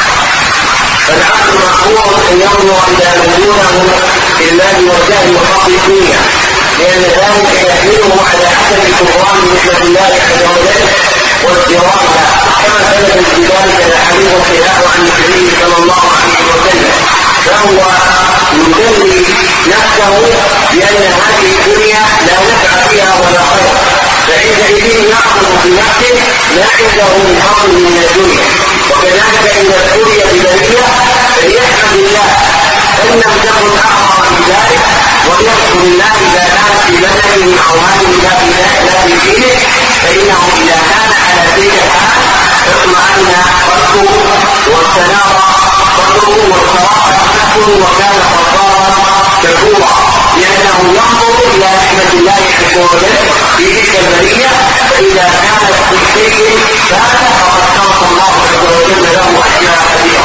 Speaker 3: فالعبد مأمور أن ينظر إلى وجوده في الله والجاه وفضل الدنيا، لأن ذلك يحمله على حسب كفران نعمة الله عز وجل وازدراءها، كما ثبت في ذلك الحديث الصحيح عن النبي صلى الله عليه وسلم، فهو يسمي نفسه بأن هذه الدنيا لا نفع فيها ولا خير، فعندئذ يأخذ بنفسه ما عنده من فضل من الدنيا. وكذلك إذا ابتلي ببلية فليحمد الله إن لم تكن أعظم من ذلك، ويذكر الله إذا كانت في بدنه أو ماله لا في دينه، فإنه إذا كان على تلك الحال اطمأن قلبه واستنار صدره واستراح نفسه وكان خسارا شكورا، لأنه ينظر إلى نعمة الله عز وجل في تلك البرية، فإذا كانت في شيء كان فقد خلق الله عز وجل له أشياء كثيرة.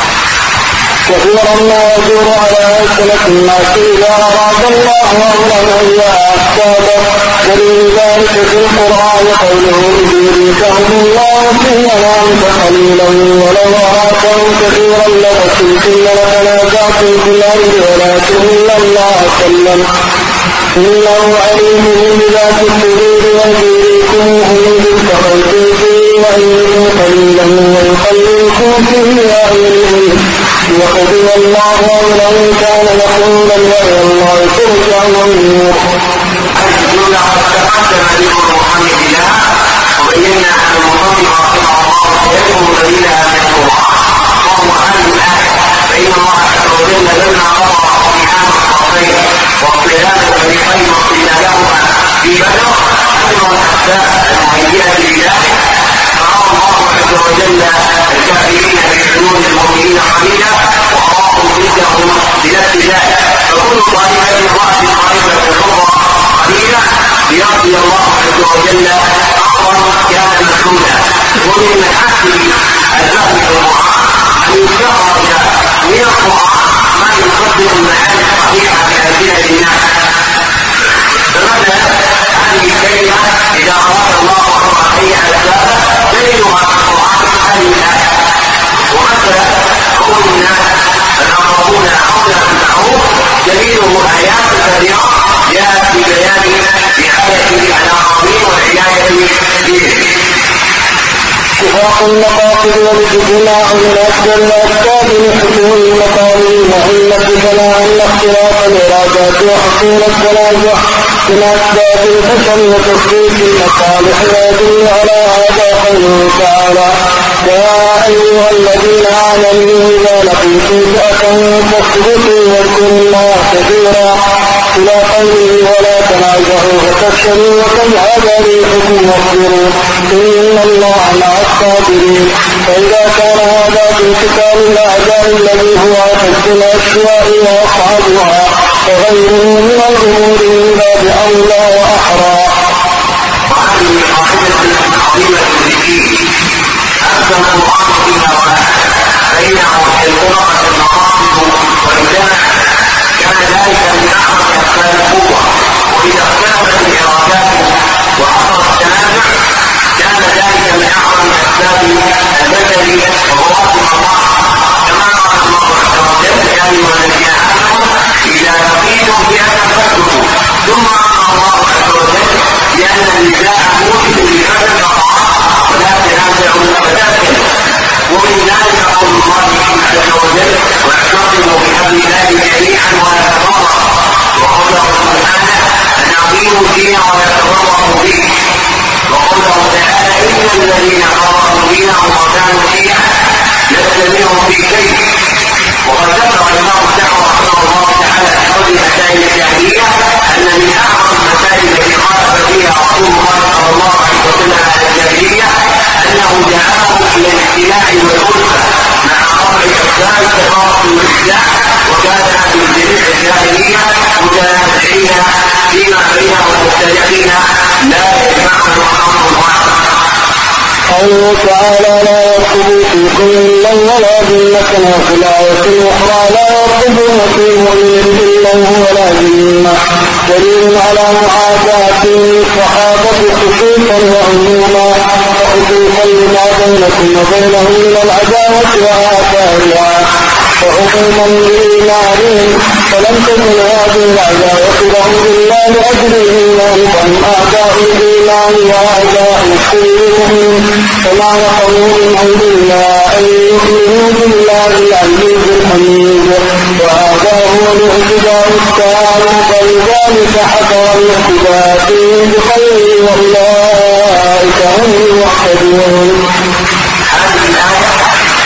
Speaker 4: كثيرا ما يدور على أسئلة الناس إذا أراد الله أمرا إلا أحسابه، دليل ذلك في القرآن قوله إذ يريكهم الله في منامك قليلا ولو أراكهم كثيرا لفشلتم ولتنازعتم في الأرض ولكن الله سلم إنه عليم بذات الصدور ويريكموهم إذ التقيتم فيه وإنكم قليلا ويقللكم فيه أعينهم وقضي الله أمرا كان مفعولا وإلى الله ترجع الأمور.
Speaker 3: هذه الجملة قد تقدم ذكر محمد لها، وبينا أن المصنف رحمه الله يذكر دليلها من القرآن وهو هذه الآية، فإن الله عز وجل لما قرر صحيحان الصحيحين واختلاف الفريقين واختلافهما في بدر أجر الأحباب المهيئة لذلك، فرأى الله عز وجل الكافرين بحلول المؤمنين قليلا وأراهم جدهم بنفس ذلك، فكل طائفة رأت طائفة الأخرى قليلا ليرضي الله عز وجل أمرا كان مفعولا. ومن محاسن الفهم في القرآن أن يستخرج من القرآن ما يقدم المعاني الصحيحة بألسنة الناس. فمثلا هذه الكلمة إذا أراد الله أن يأتيها دليلها في القرآن هذه الآية. ومثلا قول الناس الأمرون أولى بالمعروف دليله آيات كثيرة جاءت في بيان رعاية الأقربين والعناية بهم.
Speaker 4: اتفاق المقاصد والاجتماع من أفضل الأسباب لحصول المقاصد وعلة فلا أن اختلاف الإرادات وحصول التنازع من أسباب الفشل وتفريط المصالح ويدل على هذا قوله تعالى: يا أيها الذين آمنوا إذا لقيتم فئة فاثبتوا واذكروا الله كثيرا إلى قوله: ولا تنازعوا فتفشلوا وتذهب ريحكم واصبروا إن الله مع الصابرين. فإذا كان هذا بانتقال الأعداء الذي هو أشد الأشياء وأصعبها فغيره من الأمور من باب أولى وأحرى.
Speaker 3: وهذه قاعدة عظيمة للدين أنزل الله فيها وآخر بينه الفرقة المقاصد والجمع، كان ذلك من أعظم أسباب القوة. وإذا اختلفت الإرادات وحصل التنازع كان ذلك من أعظم أسباب البدل وغواصب الله، كما قال الله عز وجل: يا أيها الذين آمنوا إذا لقيتم فئة فاثبتوا. ثم أمر الله عز وجل لأن النزاع موجب لهذا القرآن ولا تنازعوا فتفشلوا. ومن ذلك قول الله عز وجل: واعتصموا بحبل الله جميعا ولا تفرقوا. وقوله سبحانه: أن أقيموا الدين ولا تفرقوا فيه. وقوله تعالى: إن الذين فرقوا دينهم وكانوا شيعا لست منهم في شيء. وقد ذكر الإمام الدعوة رحمه الله تعالى في كل مسائل الجاهلية أن من أعظم المسائل التي خالف فيها رسول الله صلى الله عليه وسلم على الجاهلية أنه دعاهم إلى الاجتماع والألفة مع رفع أسباب التفارق والإسلام، وكان أهل الجميع الجاهلية متنازعين فيما بينهم مختلفين لا يجمعهم أمر واحد.
Speaker 4: قوله تعالى: لا يرقبوا فيكم إلا ولا ذمة. وفي الآية الأخرى: لا يرقبون في مؤمن إلا ولا ذمة. دليل على معاداة الصحابة خصوصا وعموما، وخصوصا لما بينكم وبينهم من العداوة وآثارها، وعموما لإيمانهم. فلم تكن هذه العداوة لهم إلا لأجلهم وهم أعداء الإيمان وأعداء السلم، فما نقموا من عند الله أن يؤمنوا بالله العزيز الحميد، وهذا هو الاعتداء التام. فلذلك حكم الاعتداء فيه بخير، وأولئك هم المعتدون.
Speaker 3: هذه الآية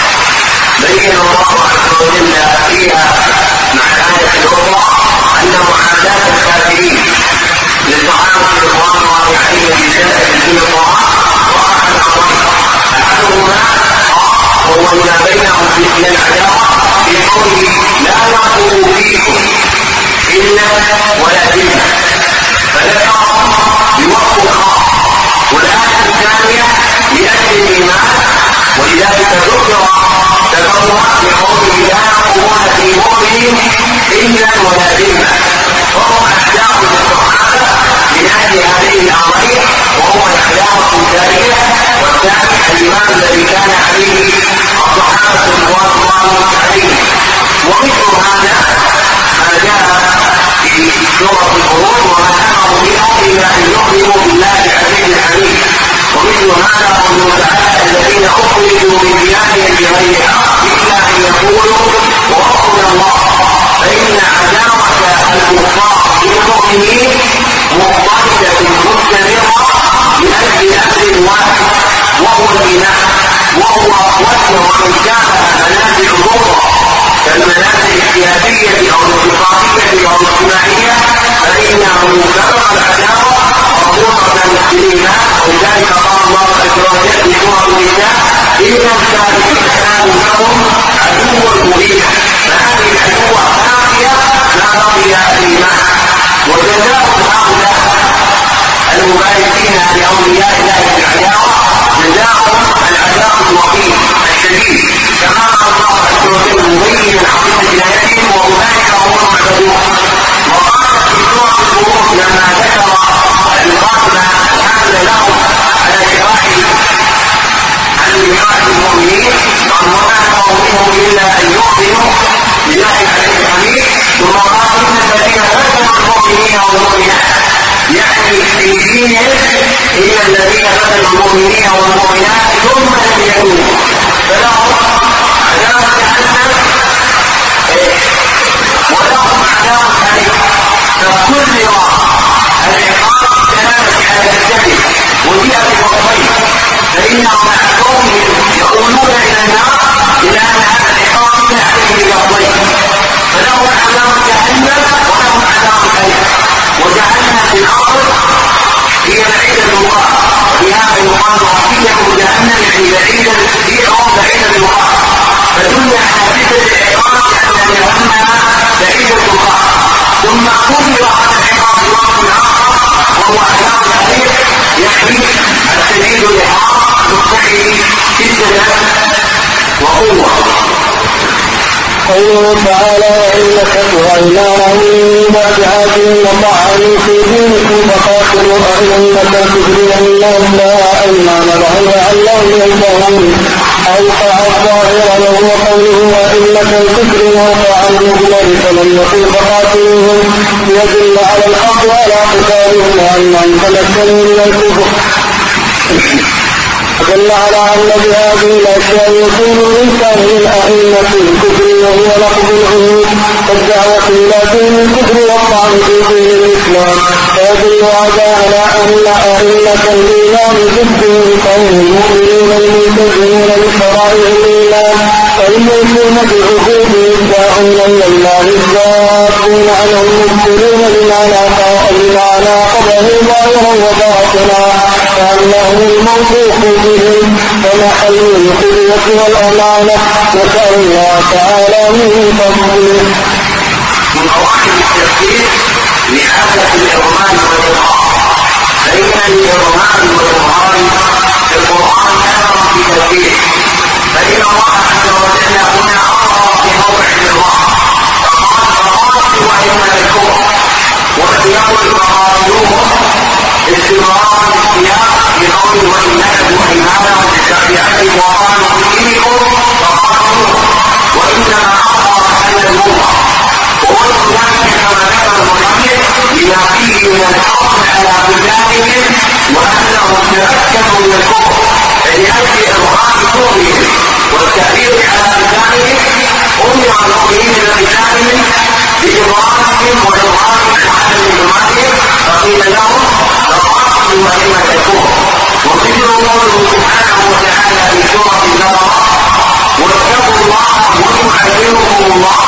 Speaker 3: بين الله عز وجل فيها مع الآية الأخرى أن معاداة الكافرين للصحابة رضوان الله عليهم في القرآن وقعت أمرين: أحدهما وهو ما بينهم من العداوة في قوله: لا يرقبوا فيكم إلا ولا ذمة، فذكرهم بوصف خاص. والآية الثانية لأجل الإيمان، ولذلك ذكر تبرع بقوله: لا يرقبون في مؤمن إلا ولا ذمة. وهم أحداث للصحابة من أجل هذه الأمرين، وهو العداوة الثانية، والثاني الإيمان الذي كان عليه الصحابة رضوان الله عليهم. ومثل هذا ما جاء في سورة الخروج: وما أمروا منهم إلا أن يؤمنوا بالله العزيز الحميد. ومثل هذا قوله تعالى: الذين أخرجوا من ديارهم بغير حق إلا أن يقولوا ربنا الله. فإن عداوة الكفار للمؤمنين مضطردة مستمرة من أجل أمر واحد، وهو الإيمان، وهو وجه من كان منازل ضرة كالمنازل السياسية أو الاقتصادية أو الاجتماعية، فإنه سبب العداوة وجزاء هؤلاء المباركين لأولياء الله بالعداوة جزاءهم العذاب الوقيع الشديد، كما قال الله عز وجل مبينا عظيم جنايتهم وأولئك هم المعتدون. وقال في سورة البروج لما ذكر القاتل حمل لهم على شراع عن ميراث المؤمنين قال وما قومهم إلا أن يؤمنوا بالله العلي الحميد، ثم قال إن الذين فتنوا المؤمنين والمؤمنات يعني في دينهم هي الذين فتنوا المؤمنين والمؤمنات ثم لم يتوبوا فلهم عذاب جهنم ولهم عذاب أليم. فكل العقاب كانت على الكذب وجاء بالوصفين، فإنهم مع قومهم يقولون إلى النار إلى أن هذا العقاب يأتي بوصفين، فلهم عذاب جهنم ولهم عذاب أليم. وجعلنا في الأرض هي بعيد المقام، وبهذا يقال وحيدهم جهنم يعني بعيدا هي أو بعيد المقام، فدل على شدة العقاب أن جهنم بعيد المقام. ثم كبر على العقاب وقت آخر وهو عذاب أليم يعني الشديد الإحراق مقتحم شدة وقوة.
Speaker 4: قوله تعالى إنك وإيمانهم بعدهم وطعنوا في دينكم فقاتلوا أهل المكان إنهم لا أيمان لهم لعلهم ينتهون. أوقع الظاهر له قوله وإنك الكفر ووقع المجمل فلم يقل فقاتلوهم يدل على الحق وعلى قتالهم وأنهم تمكنوا من الكفر، دل على أن بهذه الأشياء يكون الإنسان من أئمة الكفر وهو لفظ العهود والدعوة إلى دين الكفر والطعن في دين الإسلام، فيدل على أن أئمة الإيمان ضدهم قوم المؤمنين الملتزمون بشرائع الإيمان والموفون بالعهود يدعون إلى الله الذاتون عنهم المبطلون بمعنى قبله ظاهرا وباطنا فأنه الموثوق بهم ومحل القدوة والأمانة. نسأل الله تعالى من فضله.
Speaker 3: من قواعد التفسير لحاجة الإرمان والإظهار، فإن الإرمان والإظهار في القرآن أمر بتفسيره، فإن الله عز وجل هنا أمر في موضع الإظهار فقال فقاتلوا وإما الكفر، ولم يقل فقاتلوهم استمرار السياق بقول وإنك وإيمانا وتشريعهم وقالوا دينكم فقاتلوهم، وإنما أمر أهل الأمة ووجه ذلك كما ذكر المصنف لما فيه من الحرص على بلادهم وأنهم تمكنوا من الكفر لأجل إظهار كفرهم والتأثير على بلادهم. أمر المؤمنين بقتالهم بإظهارهم وإظهار على إيمانهم فقيل لهم فقاتلوا وإما الكفر. ومثل قوله سبحانه وتعالى في سورة البقرة واتقوا الله ويعلمكم الله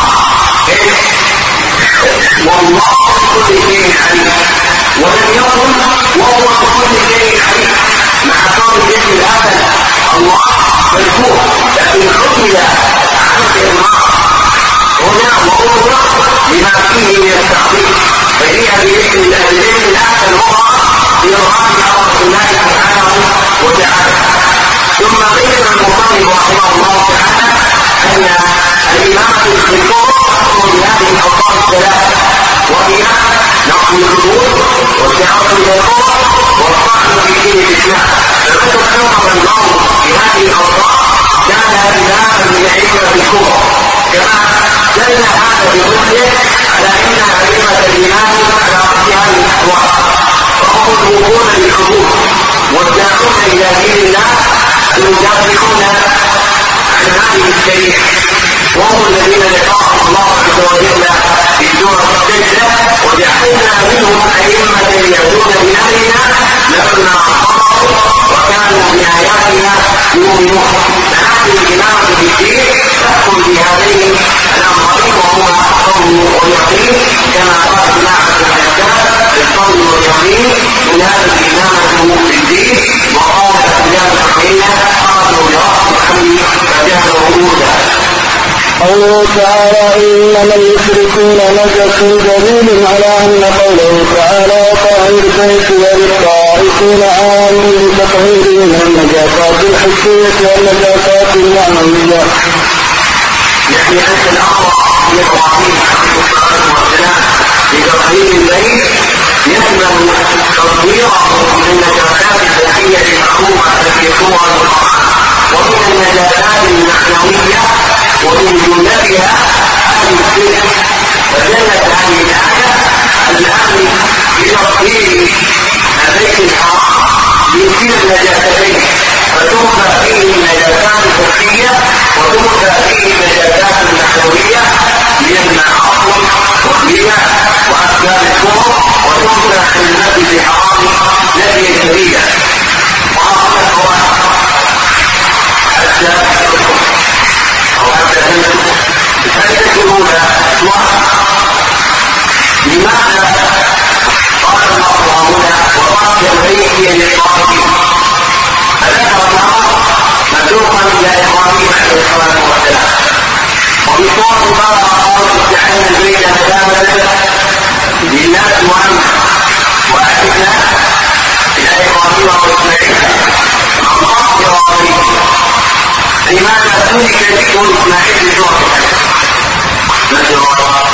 Speaker 3: والله بكل شيء عليم، ولم يقل وهو بكل شيء عليم مع قول الاسم الأبد الله مذكور، لكن حكم عن الإرمان هنا وهو لما فيه من التعظيم، فهي باسم الاسم الأبد الأخرى بإرغام عرض الله سبحانه وتعالى. ثم بين المصنف رحمه الله تعالى أن الإمامة بالكفر تحكم بهذه الأوصاف الثلاثة، وهي نقل الحدود والدعوة إلى الكفر والطعن في دين الإسلام. فمتى نقض المرء بهذه الأوصاف كان إماما من أئمة الكفر، كما دل هذا بمثله على أن أئمة الإيمان على رأس هذه الأحوال فهم الموفون بالحدود والداعون إلى دين الله المدافعون عن هذه الشريعة، وهم الذين ذكرهم الله عز وجل في سورة السجدة وجعلنا منهم أئمة يهدون بأمرنا لما صبروا وكانوا بآياتنا يؤمنون. فهذه الإمامة بالدين تحكم بهذين الأمرين وهما القول واليقين، كما قال ابن عبد الحسان القول واليقين من هذه الإمامة بالدين، وقال أبيان الحقيقة قالوا لرب محمد فجعل وجودا.
Speaker 4: قوله تعالى إنما المشركون نجس دليل على أن البيت وللطائفين عام لتطهير من النجاسات الحسية والنجاسات المعنوية.
Speaker 3: يعني أنت الأمر لإبراهيم عليه الصلاة والسلام لتطهير البيت يشمل تطهيره من النجاسات الحسية المعروفة التي يكونها القرآن ومن النجاسات المعنوية ومن جملتها هذه السنة. فدلت هذه الآية الآن بتطهير البيت الحرام من كلا النجاستين، فتنفى فيه النجاسات الحسية وتنفى فيه النجاسات المعنوية من المعاصي والربا وأسباب الكفر، وتنفى في المسجد الحرام نفي كبيرة. وهذا الفوائد حتى أو حتى الفائدة الأولى لماذا قال الله هنا وطاق البيت للطائفين؟ فذكر الأمر مدعوكا إلى إبراهيم عليه الصلاة والسلام، وفي سورة البقرة قال اجعلنا البيت مثابة للناس وأمنا وأعدنا إلى إبراهيم وإسماعيل من قبل إبراهيم. لماذا ترك ذكر إسماعيل في سورة الحج؟ نسأل الله.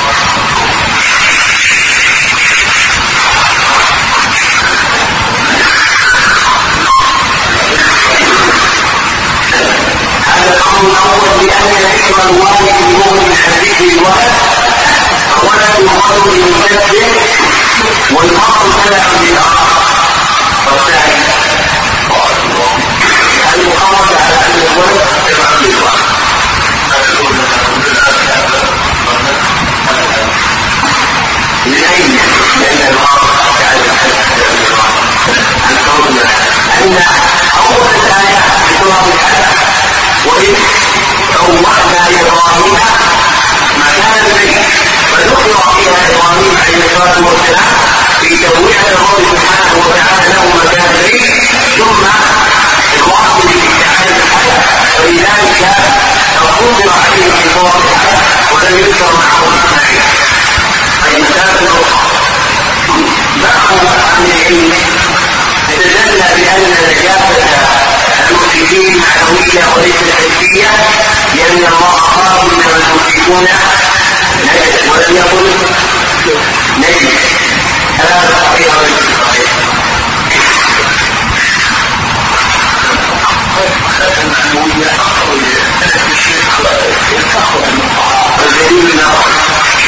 Speaker 3: الأمر الأول لأن الحكم الوالد بمؤمن حديث الولد ولد الرجل المكذب والمرء تبع للآخر. والثاني المحافظة على أن الولد تبع للولد. لأين لأن الأمر أن أول الآيات في سورة الحج وإذ بوأنا لإبراهيم مكان البيت، فذكر فيها إبراهيم عليه الصلاة والسلام في تبويع الرب سبحانه وتعالى له مكان البيت، ثم إخوانه لإستعانة الحياة، فلذلك قدر عليه في سورة الحج ولم يذكر معه إسماعيل. أي مسألة أخرى بعض أهل العلم يتجلى بأن نجاسة المشركين معنوية وليست حسية، لأن الله قال إنما المشركون نجس ولم يقل نجس. هذا صحيح وليس صحيح. الدليل النظري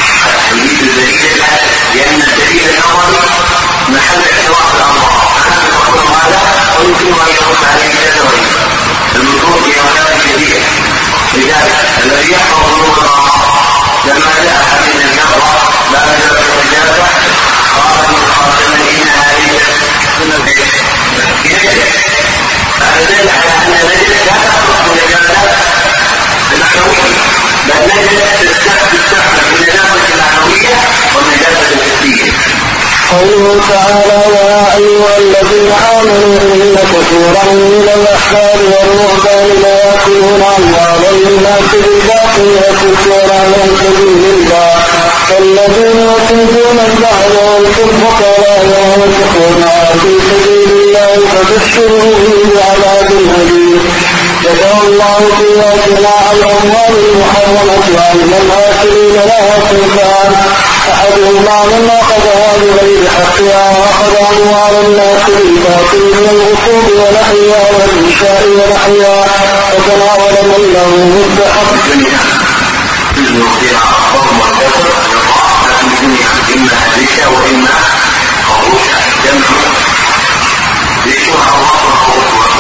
Speaker 3: لأن الدليل النظري محل اعتراف الأمر هذا ويمكن أن يرد عليه كثيرا المنظور في أولاد كبيرة. لذلك الذي يحفظ نور لما جاء من النظرة بعد ذلك الرجالة قال من قاتل إنها ليست بنجس، فأدل على أن نجس لا تخلق من النجاسات المعنوية، بل نجس تستخدم من النجاسة المعنوية والنجاسة الحسية.
Speaker 4: قوله تعالى يا أيها الذين آمنوا إن كثيرا من الأحبار والرهبان ليأكلون أموال الناس بالباطل ويصدون عن سبيل الله والذين يكنزون الذهب والفضة ولا ينفقونها في سبيل الله فبشرهم بعذاب أليم. جزا الله سيئاتنا عن الأموال المحرمة وعن الآكلين لها صنفان، أحدهما من أخذها بغير حقها وأخذ أموال الناس بالباطل من الغصوب ونحيها والإنشاء ونحيها وتناول من له مستحق.
Speaker 3: إما هلكة وإما خروجة جمع ليكون الله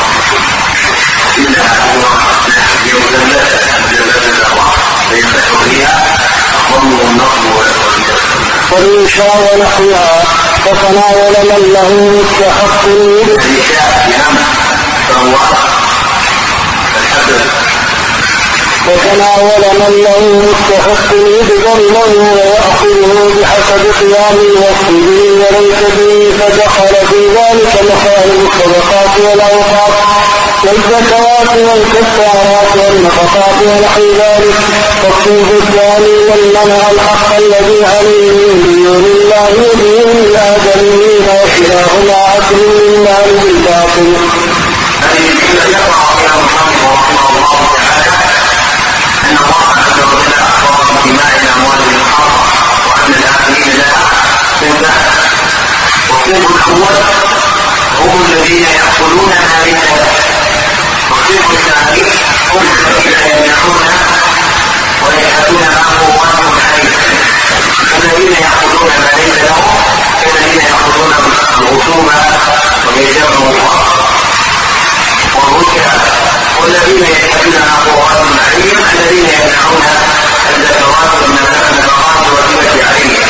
Speaker 3: إلا يوم ثلاثة الأرواح فيفتح فيها الضم والنصب والإنشاء
Speaker 4: ونحوها فتناول من له مستحق.
Speaker 3: الإنشاء بهم فهو الحبل
Speaker 4: وتناول من له مستحق يبذل له ويأخذه بحسب قيام الوقت به وليس به، فدخل في ذلك مخالف الصدقات والأوقات والزكوات والكفارات والنفقات ونحو ذلك. فالصنف الثاني من منع الحق الذي عليه من دون الله إبراهيم الآدميين وكلاهما عقل للمال بالباطل.
Speaker 3: هذه الجملة يقع فيها المصنف رحمه الله تعالى أن الله عز وجل أخبر بدماء الأموال المحرمة وأن الآخرين لها صنفان. والصنف الأول هم الذين يأكلون ما ليس له، والصنف الثاني هم الذين يمنعون ويشهدون ما هو واجب عليه. الذين يأخذون ما ليس لهم كالذين يأخذون الخصوم ويجرون الحق والرشا، والذين يشهدون ما هو واجب عليهم الذين يمنعون الزكوات والنفقات والهبة عليهم.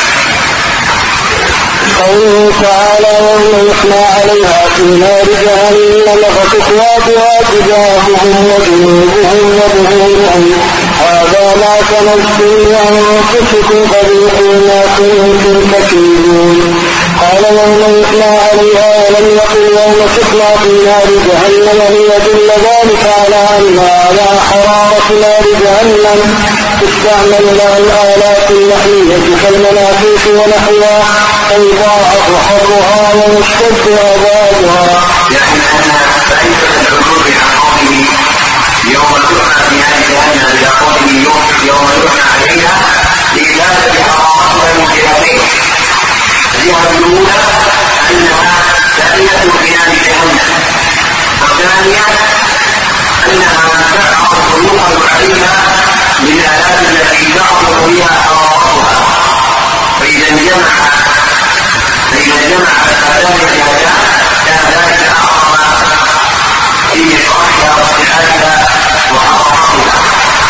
Speaker 4: قوله تعالى ومن يحمى عليها في نار جهنم فتكوى بها جباههم وجنوبهم وظهورهم هذا ما كنتم لأنفسكم فذوقوا ما كنتم تكذبون. قال ومن يحمى عليها ولم يقل يوم تحمى في نار جهنم ليدل ذلك على أن على حرارة نار جهنم تستعمل لها الآلات المحلية كالمنافيس ونحوها فيضاعف حرها ويشتد عذابها.
Speaker 3: يعني أن فائدة العلوم عن قوله يوم يحمى في نار جهنم إلى قوله يوم يحمى عليها لإزالة حرارتها من جهتين. الجهة الأولى أنها فائدة في نار جهنم، والثانية أنها تبعث الخلوق عليها للآلات التي تعرض بها حرارتها. فإذا انجمع فإذا انجمع هذان الجهتان كان ذلك أعظم في إخراجها وارتحالها وحرارتها.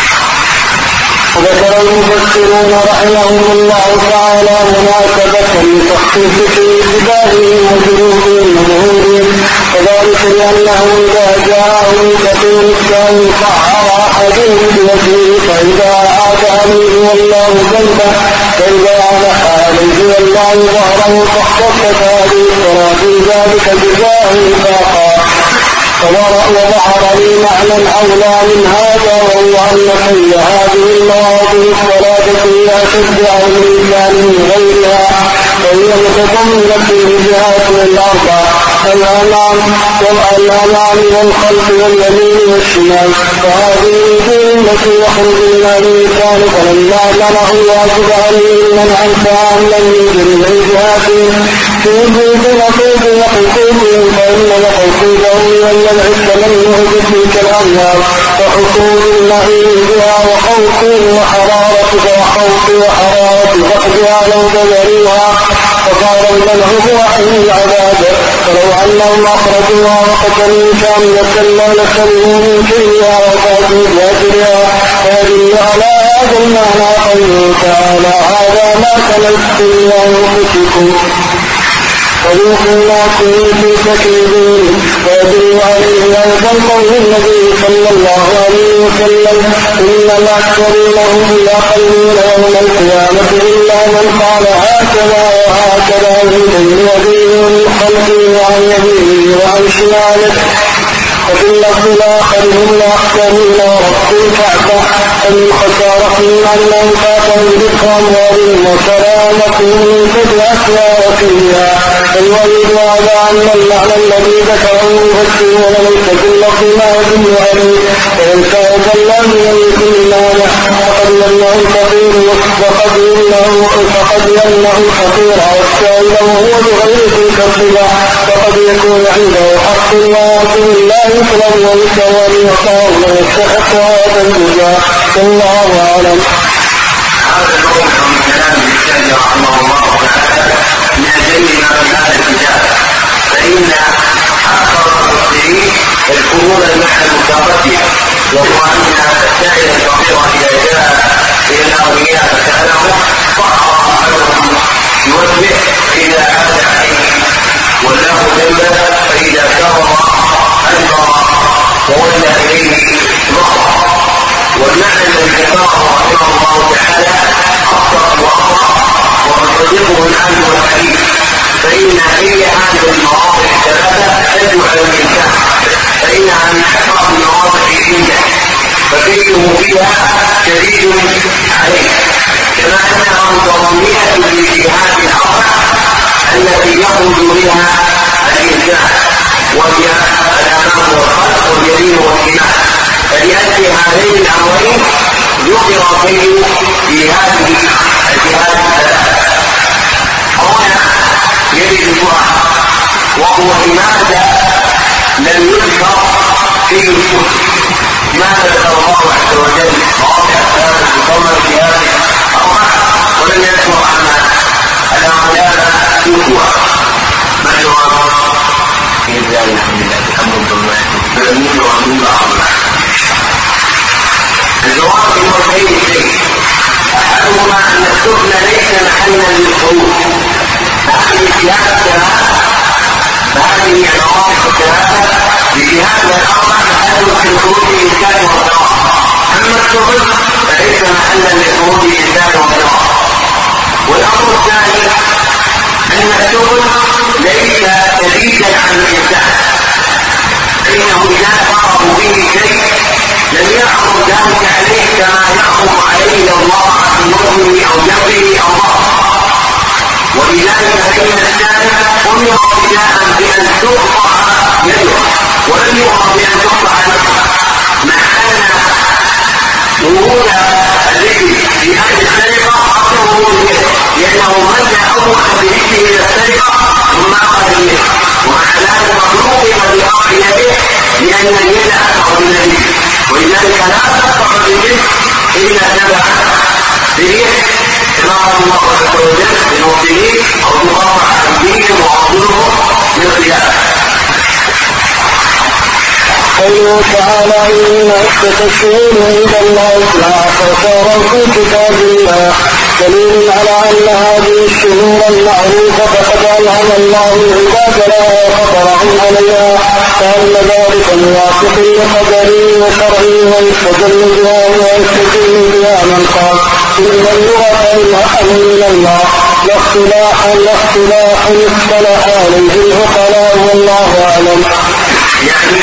Speaker 4: وذكر المفسرون رحمهم الله تعالى مناسبة لتخصيص في اتباعهم وجنوبهم وظهورهم، وذلك لأنه إذا جاءهم كثير الثاني طهر أحدهم بوجهه فإذا عاد عليه والله ذنبه فإذا علق عليه والله ظهره فاختصت هذه الصلاة في ذلك جزاء فاقا. وظهر لي معنى أولى من هذا وهو أن كل هذه المواضيع الثلاثة هي أشد على الإنسان من غيرها، وهي متضمنة للجهات الأربع الأمام والأمام والخلف واليمين والشمال. فهذه الجملة يخرج من الإنسان فلما منعه واجب عليه منعا تاما من جميع جهاته في وجود نقيض وحقوقه، فإن حقوقه ولا التمنع بتلك الأموال وحصول المعين بها وخوف وحرارة وخوف وحرارة فقدها لو بذلوها فقال المنع هو عين العذاب. فلو أنهم أخرجوها وقتلوا كاملة لا لسلوا من كلها وفاتوا بأجرها فيدل على هذا المعنى قوله تعالى هذا ما كنتم لأنفسكم فذوقوا ما كنتم تكذبون. ويدل عليه أيضا قول النبي صلى الله عليه وسلم إنما أكثرونهم يقلون يوم القيامة إلا من قال هكذا وهكذا من يديه من خلفه وعن يمينه وعن شماله. وفي اللفظ الآخر هم الأخسرين وربوا الكعبة أن خسارهم أنهم فاتوا بالأموال وسلامتهم من كل أسوأ فيها. الوليد هذا أن المعنى الذي ذكره المفسرون ليس باللفظ ما يدل عليه وليس يدل من كل مانع فقد يمنع الفقير وقد يمنع الفقير والسائل وهو بغير تلك الصلة فقد يكون عنده حق ولكن لا يطلب ويسوى ليقام ويستحق هذا الجزاء. والله أعلم.
Speaker 3: هذا النوع من كلام الشيخ رحمه الله تعالى من أجل ما في هذا الكتاب، فإن أكثر المفسرين يذكرون المعنى المتقدم وهو أن السائل الفقير إذا جاء إلى الأغنياء فسأله فأعطى أحدهم يوجه إذا عاد عليه وله ذنبا فإذا كبر أنكر وولى إليه نصر. والمعنى الذي ذكره رحمه الله تعالى أفضل وأفضل وتصدقه الآن والحديث، فإن أي هذه المواضع الثلاثة تدل على الإنسان فإنها من أكثر المواضع عنده ففكره فيها شديد عليه، كما أنها متضمنة للجهات الأربع وجوهها الإنسان، وهي الأمام والخلف واليمين والشمال. فلأجل هذين الأمرين ذكر الخير في هذه الجهات الثلاثة. هنا يجد سؤال، وهو لماذا لم يذكر فيه الشرك؟ لماذا ذكر الله عز وجل مواضع الثلاثة القمر في هذه الأربعة ولم يذكر عنها الأعلام سوءها؟ ما الجواب؟ في ذلك من الحمد لله فلم وأمين الله. الجواب هو خير شيء، أحدهما أن السفن ليس محلا للخروج. هذه الجهات الثلاثة فهذه العواقب الثلاثة بجهات الأربع محل للخروج الإنسان والدواب. أما السفن فليس محلا للخروج الإنسان والدواب. والأمر الثاني أن السفن ليس جديدا عن الإنسان، فإنه إذا فرضوا به شيء لم يحكم ذلك عليه كما يحكم عليه الله عن نظمه أو جبره أو ضعفه. ولذلك فإن الشارع أمر ابتداء بأن تقطع يده ولم يؤمر بأن تقطع نفسه، مع أن ورود الذكر في هذه السرقة أصله اليد، لأنه مدى أول بذكره إلى السرقة ثم أخذ اليد، ومع ذلك مطلوب بأخذ يده لأن اليد أسرع من اليد، ولذلك لا تقطع باليد إلا تبع باليد كما قال الله عز وجل للمؤمنين أو تقطع أيديهم وأرجلهم بالقيام.
Speaker 4: قوله تعالى إن عدة الشهور عند الله اثنا عشر شهرا في كتاب الله دليل على أن هذه الشهور المعروفة قد ألهم الله العباد لها وفطرهم عليها، فأن ذلك موافق لقدره وشرعه ويستدل بها ويستدل بها من قال إن اللغة الأمر من الله لا اختلاح لا اختلاح اختلف عليه العقلاء والله أعلم.
Speaker 3: يعني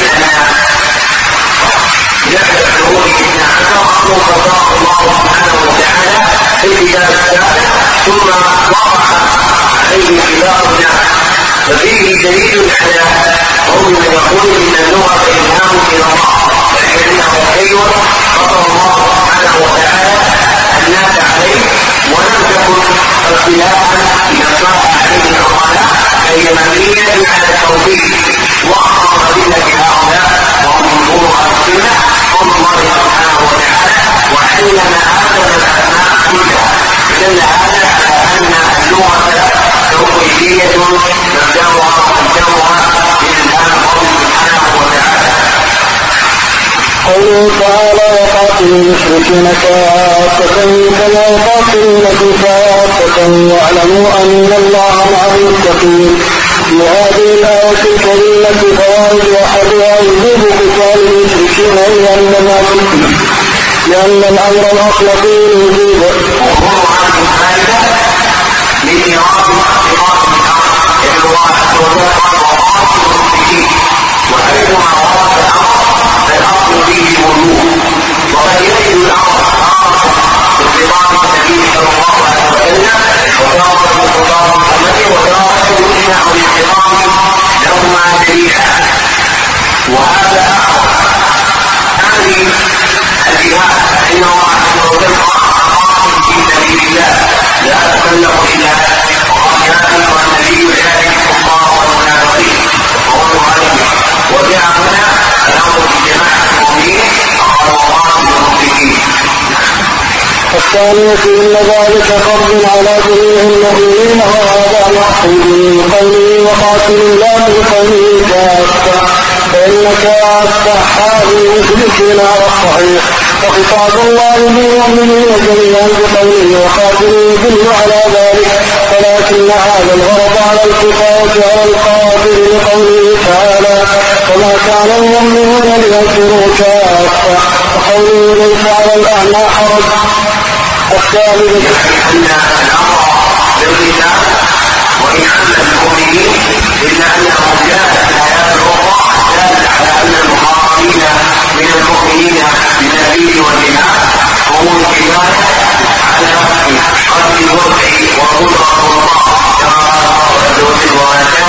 Speaker 3: جعل الشهور اثنا عشر أمر قضاه الله سبحانه وتعالى في الكتاب السابق ثم وضع عليه كبار الناس، ففيه دليل على قول من يقول ان اللغه الهام الى الله، لكنه خير قضى الله سبحانه وتعالى الناس عليه، ولم تكن اختلافا اذا صار عليه العقلاء فهي مبنيه على التوحيد واقام ادله هؤلاء وهم جمهور اهل السنه قول الله سبحانه وتعالى وعلم ادم الاسماء كلها، دل هذا على ان اللغه توحيديه مبداها ومنشاها بالله سبحانه وتعالى.
Speaker 4: قوله تعالى وقاتلوا المشركين كافة كما يقاتلونكم كافة واعلموا أن الله مع المتقين. في هذه الآية الكريمة فوائد أحدها وجوب قتال المشركين لأن لأن الأمر الأصل فيه الوجوب.
Speaker 3: من إرادة اعتقاد الأمر الله عز وجل وقاتل المشركين، وأيضا أراد الأمر فالأصل فيه الوجوب، وقد يجد الأمر خاصة بخطاب النبي صلى الله عليه وسلم وتارة بخطاب محمد وتارة يمنع الاعتقاد لهما جميعا. وهذا أخر هذه الجهاد فإن الله عز وجل قاتل في سبيل الله لا تكلف إلا وقاتل والنبي يجاهد الكفار والمنافقين وقول عليه. وجاء هنا الأمر بجماعة المؤمنين فقال وقاتل المشركين.
Speaker 4: الثانية إن ذلك فرض على جميع المؤمنين وهذا مقصود من قوله وقاتلوا لا من قوله كافة، فإن كافة حال المشركين على الصحيح، فخطاب الله للمؤمنين جميعا بقوله وقاتلوا يدل على ذلك، ولكن هذا الغرض على الكفاية على القاتل لقوله تعالى وما كان المؤمنون لينفروا كافة، وقوله ليس على الأعمى حرج. الثالث
Speaker 3: أن الأمر بالقتال وإن عم المؤمنين إلا أنه جاء في الآيات الأخرى دالت على أن المخاطبين من المؤمنين بالنبي والجهاد هم الكفاية على قتل الوضع وقدرة الله كما قال الله عز وجل وما كان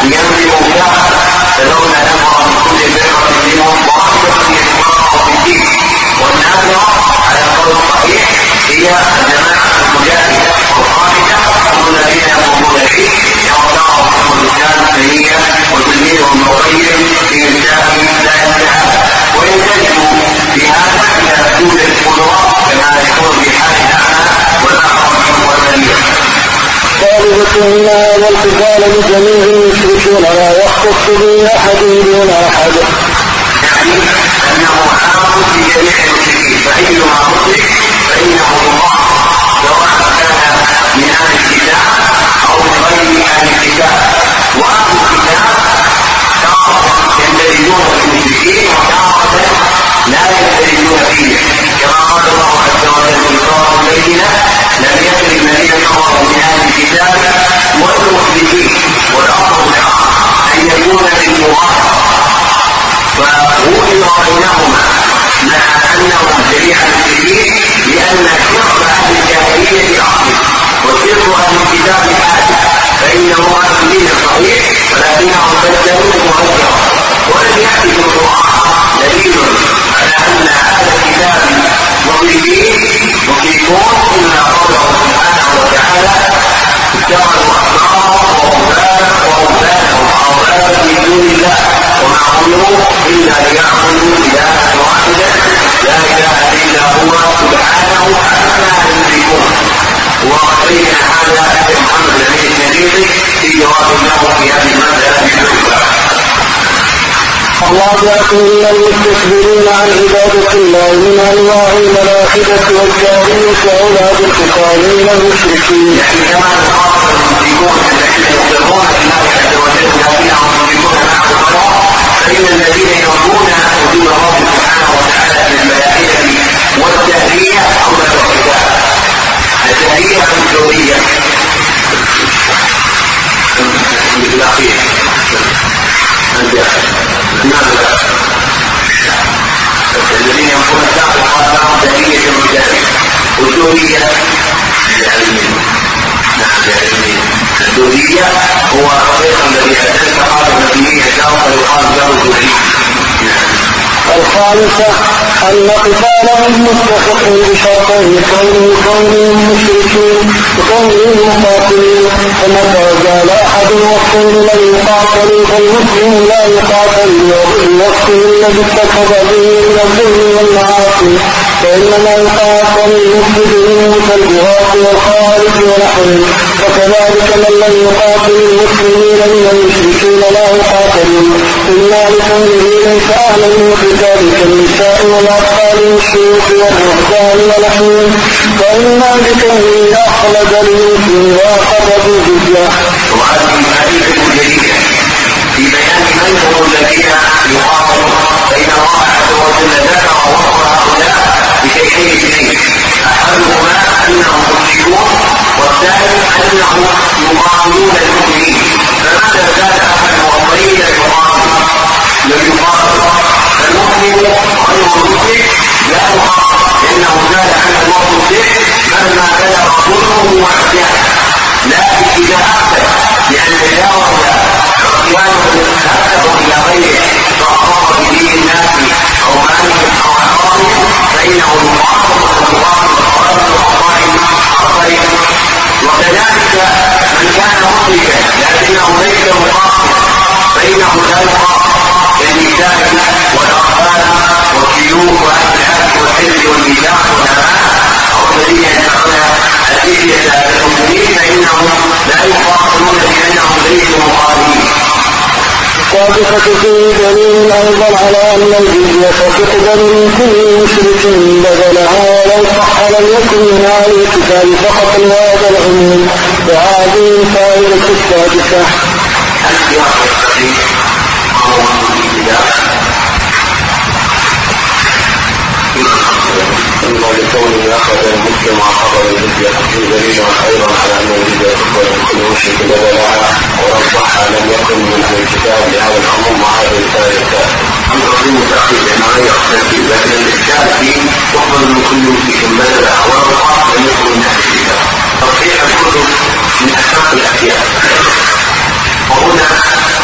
Speaker 3: لينزلوا كافة فلولا نفر من كل فرقة منهم طائفة يتفقهوا في الدين. والنافرة على قول صحيح هي الجماعة المجاهدة، والخامسة هم الذين يقومون به يختارهم شيخ الإسلام ابن تيمية وتلميذهم ابن القيم في كتابه لا ينتهي. ويلتزم في هذا إلى وجود القدرة كما يكون في حال الأعمى والأقرب والبليغ.
Speaker 4: ثالثة أن هذا القتال لجميع المشركين لا يختص به أحد دون أحد،
Speaker 3: يعني أنه عام في جميع المشركين، فأيما مشرك فإنه الله سواء كان من أهل الكتاب أو من غير أهل الكتاب. وأهل الكتاب تارة يندرجون في المشركين وتارة لا يندرجون فيه، كما قال الله عز وجل في سورة البينة: لم يكن الذين كفروا من أهل الكتاب والمشركين والأمر أن يكون بالمغايرة، فوجد بينهما مع أنهم جميع المشركين، لأن شرك أهل الجاهلية أصل وشرك أهل الكتاب حادث، فإنه أهل الدين صحيح ولكنهم بدلوا مغيرا. ولم يأتي في القرآن دليل على أن أهل الكتاب مشركين مشركون إلا قوله سبحانه وتعالى: اتخذوا أحبارهم ورهبانهم وأربابا من دون الله وما أمروا إلا ليعبدوا إلها واحدا لا إله إلا هو سبحانه عما يشركون. وبين هذا ابن محمد الأمين الشريعي في جواب له في هذه المسألة.
Speaker 4: الله يقول المستكبرين عن عبادة الله من أنواع الملاحدة والجاهلية وأولاد الخطابين المشركين.
Speaker 3: يعني كما يقال المشركون الذين يقرون بالله عز وجل لكنهم يشركون معه غيره، فإن الذين يرجون وجود الله سبحانه وتعالى من الملائكة والجاهلية أولاد الخطاب. الجاهلية الجوهرية الأخير لماذا؟ الذين يقولون الشعب قال لهم جاهلية الرجال والجوهرية العلمين. نعم العلمين. الجوهرية هو الطريق الذي أتت قال النبي الشعب فيقال له جوهري.
Speaker 4: الخامسة أن قتالهم متفق بشرطين: كونهم كونهم مشركين وكونهم مقاتلين. فمتى زال أحد الوصفين الذي يقاتل فالمسلم لا يقاتل الوصف الذي اتخذ به من الظلم والمعاصي، فإنما يقاتل المسلمين كالجهاد والخارج ونحوه. وكذلك من لم يقاتل المسلمين من المشركين لا يقاتلون إلا لكونه ليس أهلا للقتال كالنساء والأطفال والشيوخ والرهبان ونحوهم، فإما بكونه أخلد للمسلم وأخذ بالجزية.
Speaker 3: وهذه الحديث الجديدة في بيان من هم الذين يقاتلون، فإن الله عز وجل ذكر وصف هؤلاء بشيئين اثنين: أحدهما أنهم مشركون، والثاني أنهم يقاتلون المؤمنين. فماذا زاد أحد الوصفين لم يقاتل؟ فالمؤمن غير المشرك لا يقاتل، لأنه زاد عنه الوصف مهما بلغ ظلمه وعصيانه، لكن إذا أخذ لأن تجاوز عصيانه نفسه إلى غيره فأقر بدين الناس أو مالهم أو عقارهم فإنه يقاتل ويقاتل ويقاتل ويقاتل. وكذلك من كان مشركا لكنه ليس مقاتلا فإنه لا يقاتل كالنساء والأطفال والشيوخ وأهل العهد والحل والميثاق والأمانة أو الذين يدفعون الجزية على المسلمين فإنهم لا يقاتلون لأنهم ليسوا مقاتلين.
Speaker 4: السابقة فيه دليل أيضا على أن الجزية تقبل من كل مشرك بدلها ولو صح لم يكن من أهل الكتاب فقط لهذا العموم. وهذه الفائدة السادسة:
Speaker 3: السياق الصحيح أو الابتداء
Speaker 4: إما لكونه أخذ المسلم وأخذ الجزية في دليل أيضا على أن الجزية تقبل من كل مشرك بدلها ولو صح لم يكن من أهل الكتاب لهذا العموم. وهذه الفائدة
Speaker 3: أمر عظيم تأخير لأنه غير الترتيب، لكن الإشكال فيه تقبل من كل مشرك بدلها ولو صح لم يكن من أهل الكتاب. تصحيح الكتب من أسباب الأشياء، وهنا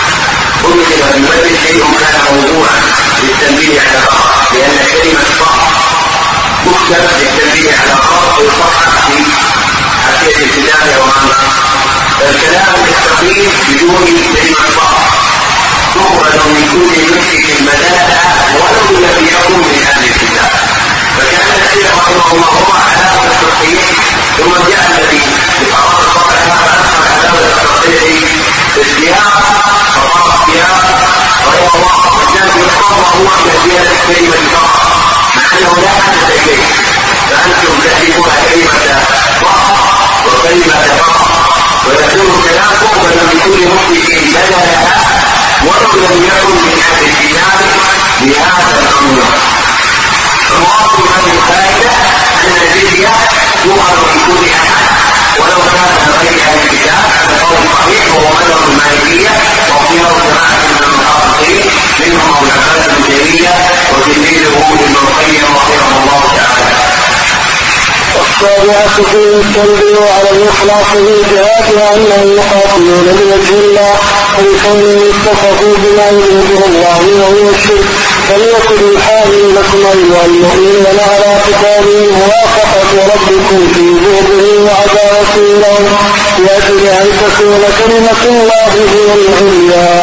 Speaker 3: شيء كان موضوعا للتنبيه على خطأ، لأن كلمة صح تكتب للتنبيه على خطأ ويصحح في حاشية الكتاب ومعنى الكلام التقليد بدون كلمة صح تخرج من كل مشرك بدأها ولو لم يكن من أهل الكتاب. فكان الشيخ رحمه الله هو علامة التصحيح، ثم جاء الذي بفرض الصحة فأدخل علامة التصحيح في السياق فصار السياق غير واضح، والناس يحفظ هو إلى زيادة كلمة صح مع أنه لا حدث إليه. فأنتم تحرفون كلمة صح وكلمة صح، ويكون كلام مقبل من كل مشرك بدلها ولو لم يكن من أهل الكتاب بهذا الأمر. الواقع هذه الفائدة أن الجزية يؤخذ من كل أحد ولو كان غير أهل الكتاب، هذا قول صحيح وهو مذهب المالكية واختيار جماعة من المحققين منهم أبو العباس بن تيمية وتلميذه ابن القيم رحمه الله تعالى.
Speaker 4: السابعة فيه التنبيه على الإخلاص بالجهاد وأنهم يقاتلون لوجه الله ولكونهم اتفقوا بما يريده الله وهو الشرك، فليكن الحال لكم أيها المؤمنون على قتال موافقة ربكم في بغضه وعداوته لهم لأجل أن تكون كلمة الله هي العليا.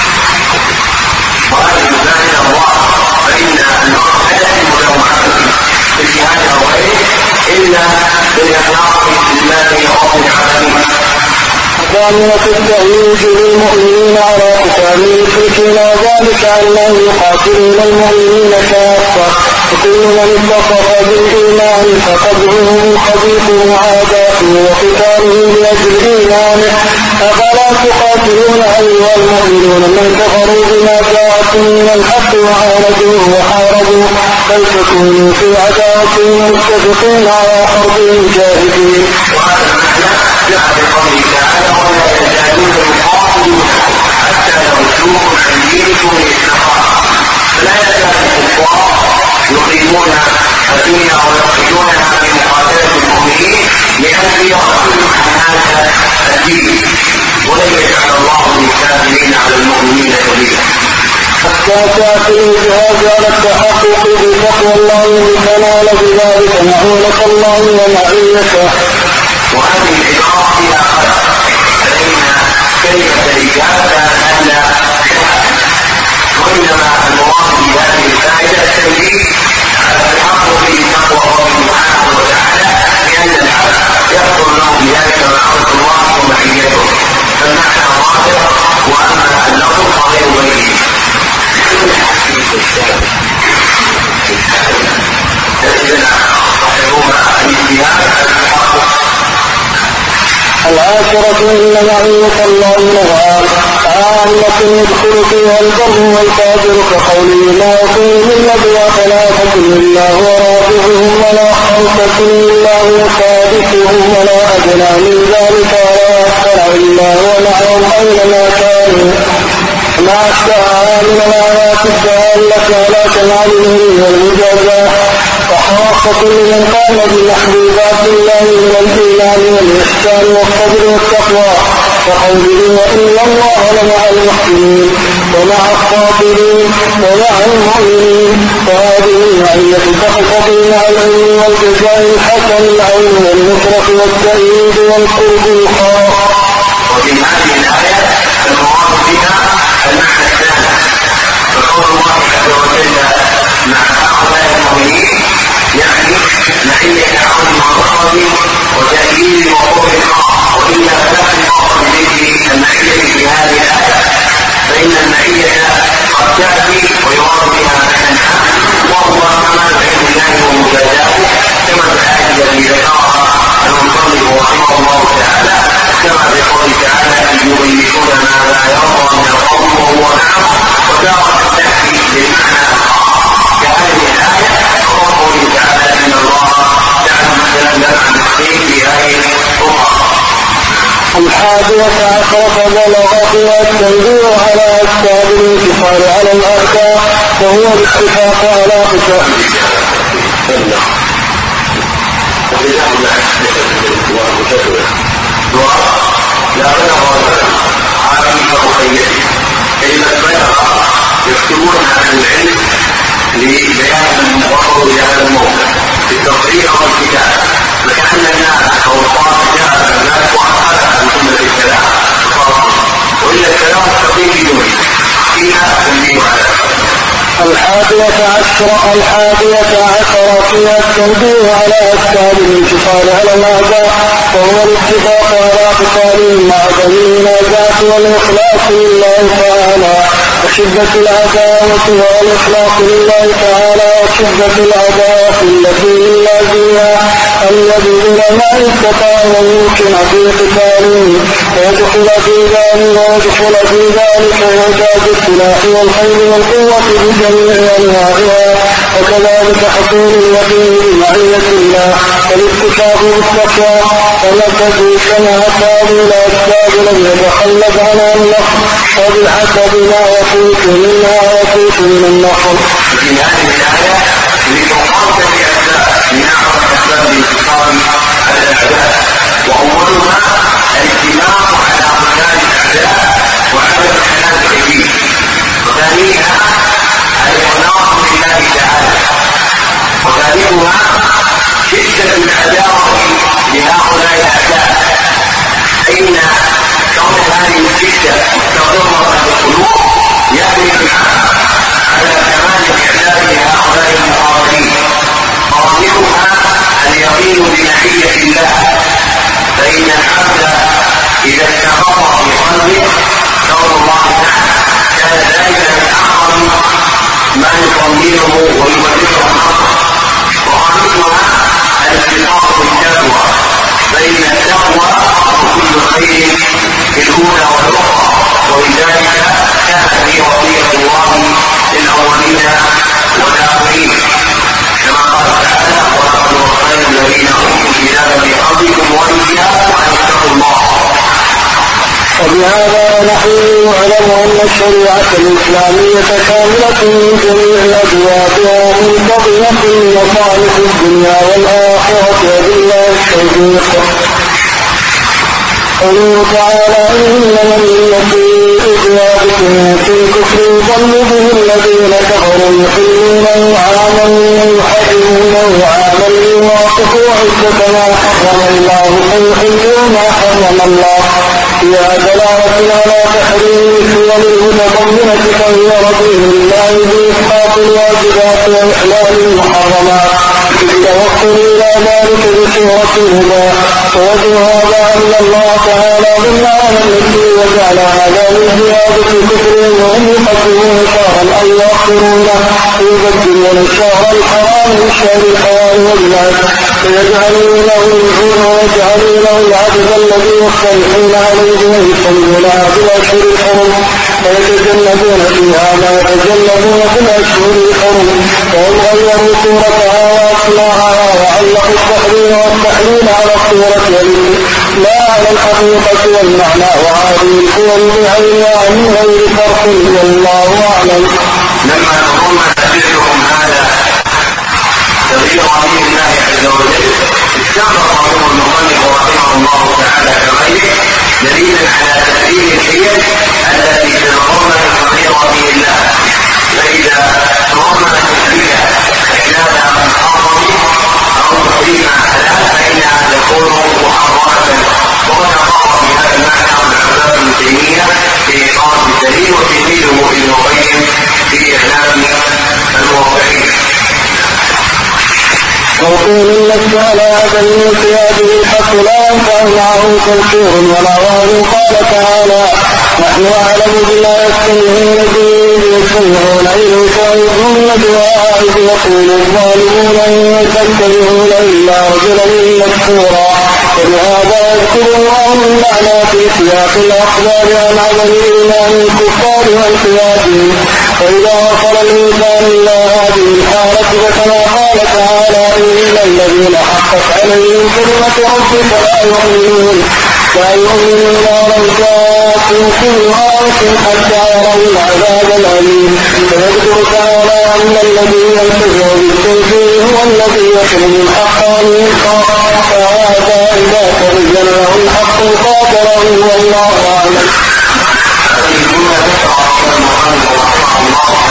Speaker 3: وهذه المسائل الواقع فإن الأمر لا يتم له معرفة في الجهاد أو غيره إلا بالإخلاص لله رب العالمين.
Speaker 4: الثامنة التأييد للمؤمنين على قتال المشركين، وذلك أنهم يقاتلون المؤمنين كافة، وكل من اتصف بالإيمان فقدعه خبيث وعاداته وقتاله لأجل إيمانه. أفلا تقاتلون أيها المؤمنون من كفروا بما جاءكم من الحق وعاندوه وحاربوا، بل تكونوا في عداوتهم متفقين على حربهم جاهدين.
Speaker 3: وهذا المعنى جاء بقوله تعالى ولا يزالون يقاتلون حتى يردوكم عن دينكم إن استطاعوا. فلا يزال الكفار يقيمون الدنيا ويخرجونها من مقاتلة المؤمنين لأن يردون عن هذا الدين، ولن يجعل الله للكافرين على المؤمنين سبيلا.
Speaker 4: التاسعة الجهاد على التحقق بتقوى الله لتنال بذلك معونة الله ومعيته.
Speaker 3: وهذه العبارة فيها خلق، فإن كلمة الإجابة أهل جهاد، وإنما المراد بهذه الفائدة التنبيه على التحقق بتقوى الله سبحانه وتعالى، لأن العبد يحصل له بذلك معونة الله ومعيته. فالمعنى ظاهر وأما اللفظ فغير بين.
Speaker 4: العاشرة إن معية الله نوعان، عامة يدخل فيها البر والفاجر كقوله لا يكون من نبوة ثلاثة إلا هو رابعهم ولا خمسة إلا هو سادسهم ولا أدنى من ذلك ولا أكثر إلا هو معهم أينما كانوا، ما أشبهها من الآيات الدالة على كماله والمجازات، وخاصة لمن قام بمحبوبات الله من الإيمان والإحسان والصبر والتقوى، وقوله وإن الله لمع المحسنين ومع الصابرين ومع المؤمنين. وهذه المعية تقتضي مع العلم والجزاء الحسن العلم والنصرة والتأييد والقرب الخاص.
Speaker 3: وفي هذه الآية المراد بها المعنى الثاني، فقول الله عز وجل مع هؤلاء المؤمنين يعني معية عون ونصرة وتأييد وقرب الخاص، وإلا فلا فرق بذكر المعية في هذه الآية، فإن المعية قد تأتي ويراد بها معنى عام وهو كمال علم الله ومجازاته، كما في الآية التي ذكرها المصنف رحمه الله تعالى، كما في قوله تعالى يريدون ما لا يرضى من القوم وهو نعم، وتارة تأتي بالمعنى كهذه الآية وقوله تعالى إن الله تعالى مثلا لنا المحسنين في آية أخرى.
Speaker 4: الحادية عشرة بلغ فيها التنبيه على أسباب الانتصار على الأعداء، وهو الاتفاق على قتال.
Speaker 3: لا بلغ عالم فمخيّد كلمة بلغ يكتبون عن العلم لبيان وصلوا إلى هذا الموقع بالتصريح أو الكتاب، فكأن الناس أو الطائفة جاءت الناس وأخذها بجملة الكلام، وإلا الكلام مستقيم بجمله فيها تنبيه على
Speaker 4: الحادية عشرة الحادية عشرة فيها التنبيه على أسباب الانتصار على الأعداء، وهو الاتفاق على قتالهم مع دليل الذات والإخلاص لله تعالى وشدة العداوة والإخلاص لله تعالى وشدة العداوة التي إلا فيها أن يبذل ما استطاع ويمكن في قتالهم ويدخل في ذلك ويدخل في ذلك إعداد السلاح والخيل والقوة بجميع أنواعها، وكذلك حصول اليقين بمعية الله والاكتفاء بالتقوى ونبتدي كما أتى بالأسباب لم يتخلف عنها النصر وبحسب ما يفوت منها يفوت من النصر.
Speaker 3: في هذه الآية لتقاطع الأسباب لنعرف أسباب الانتصار على الأعداء، وأولها الاتفاق على قتال الأعداء وعدم الحنان فيه، وثانيها الإخلاص لله تعالى، وثالثها شدة العداوة لهؤلاء الأعداء، فإن كون هذه الشدة مستقرة في القلوب يأتي على كمال الإعداد لهؤلاء المقاتلين. قاطعها اليقين بمعية الله، فإن العبد إذا استقر في قلبه كون الله تعالى كان ذلك من أعظم ما يطمئنه ويبلغه النصر. وخامسها الاتفاق بالتقوى، فإن التقوى كل خير في الأولى والأخرى، ولذلك كانت هي وصية الله للأولين والآخرين، كما قال تعالى: ولقد وصينا الذين أوتوا الكتاب من قبلكم وإياكم أن اتقوا الله.
Speaker 4: وبهذا نحن نعلم أن الشريعة الإسلامية كاملة من جميع أبوابها منتظمة لمصالح الدنيا والآخرة وبالله التوفيق. قوله تعالى: إنما التي إجابكم في الكفر ظن به الذين كفروا يحلونه عاما ويحرمونه عاما ليواطئوا عدة ما حرم الله فيحلوا ما حرم الله، فيها دلالة على تحريم الحيل المتضمنة فهي رضي الله بإسقاط الواجبات وإحلال المحرمات بالتوصل إلى ذلك بصورة الهدى. ووجه هذا أن الله تعالى ضمن على التي وجعل هذا من زيادة الكفر وهم يقدمون شهرا أو يأخرونه ويبدلون الشهر الحرام بالشهر الحرام والبعد، فيجعلونه العون ويجعلونه العدد الذي يختلفون عليه ويصلونها في الأشهر الحرم ويتجنبون فيها ما يتجنبون في الأشهر الحرم، وهم غيروا سورتها وأصلها وعلقوا التحريم والتحليل على الصورة لا على الحقيقة والمعنى، وهذه الصور بعينها من غير فرق والله أعلم.
Speaker 3: لما نظن تفسيرهم هذا تغيير دين الله عز وجل استنبط رحمه المصنف رحمه الله تعالى كغيره دليلا على تفسير الحيل التي تتضمن تغيير دين الله، فإذا تضمنت الحيل إحلالها محرم أو تحريمها حلال فإنها تكون محرمة. وقد أقر بهذا المعنى العلماء ابن تيمية في إقامة الدليل وتلميذه ابن القيم في إعلام الموقعين.
Speaker 4: وقول النفس على هذا الانقياد بالحق لا ينفع معه تنكير ولا وهم. قال تعالى: نحن أعلم بما يستمعون به يستمعون إليك ويؤمنون بوعائد يقول الظالمون إن تتبعون إلا رجلا مسحورا. ولهذا يذكر الله المعنى في سياق الأخبار عن عمل الإيمان الكفار وانقيادهم، وإذا وصل الإنسان إلى هذه الحالة فكما قال تعالى: إن الذين حقت عليهم كلمة ربك لا يؤمنون لا يؤمنون ولو جاءتهم كل آية حتى يروا العذاب الأليم. فيذكر تعالى أن الذي ينتفع بالتوحيد هو الذي يخرج الحق عن الحق، فهذا إذا تبين له الحق قاتله والله أعلم.
Speaker 3: هذه الجملة ذكرها المصنف رحمه الله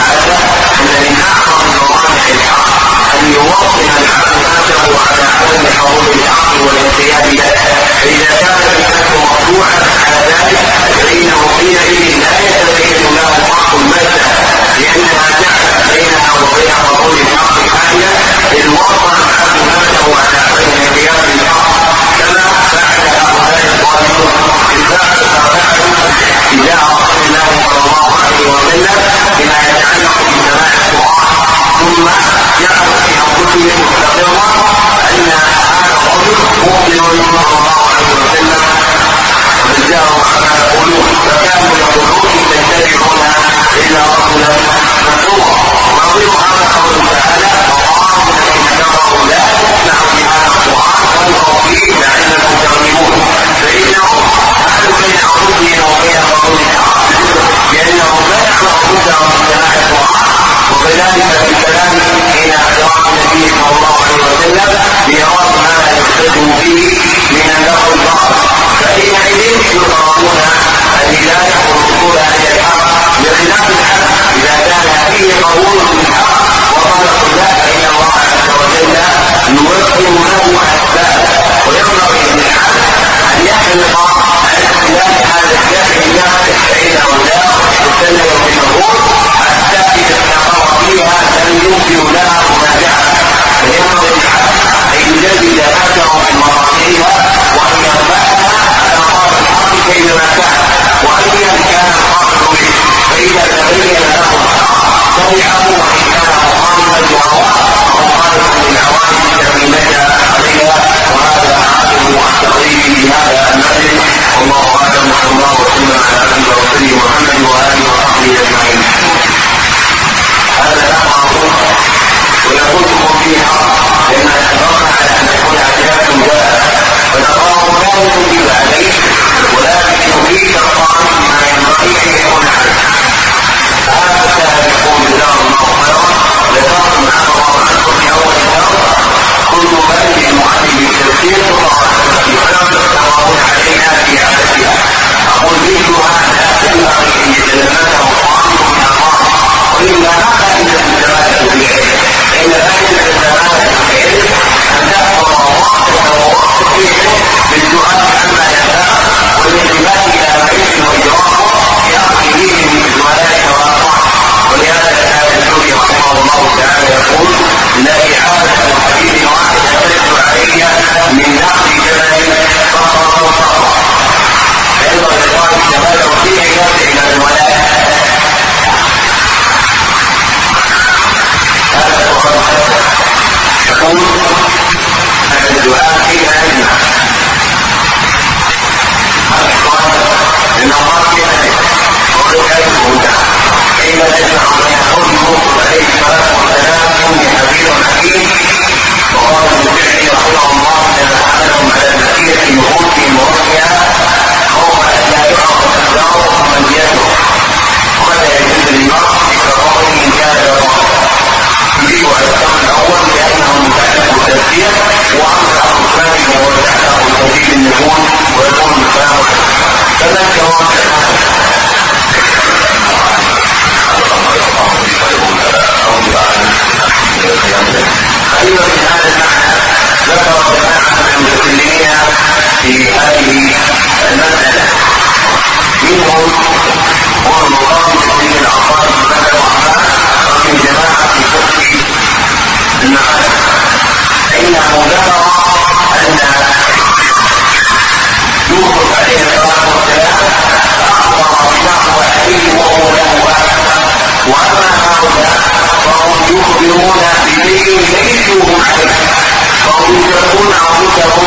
Speaker 3: أنفسهم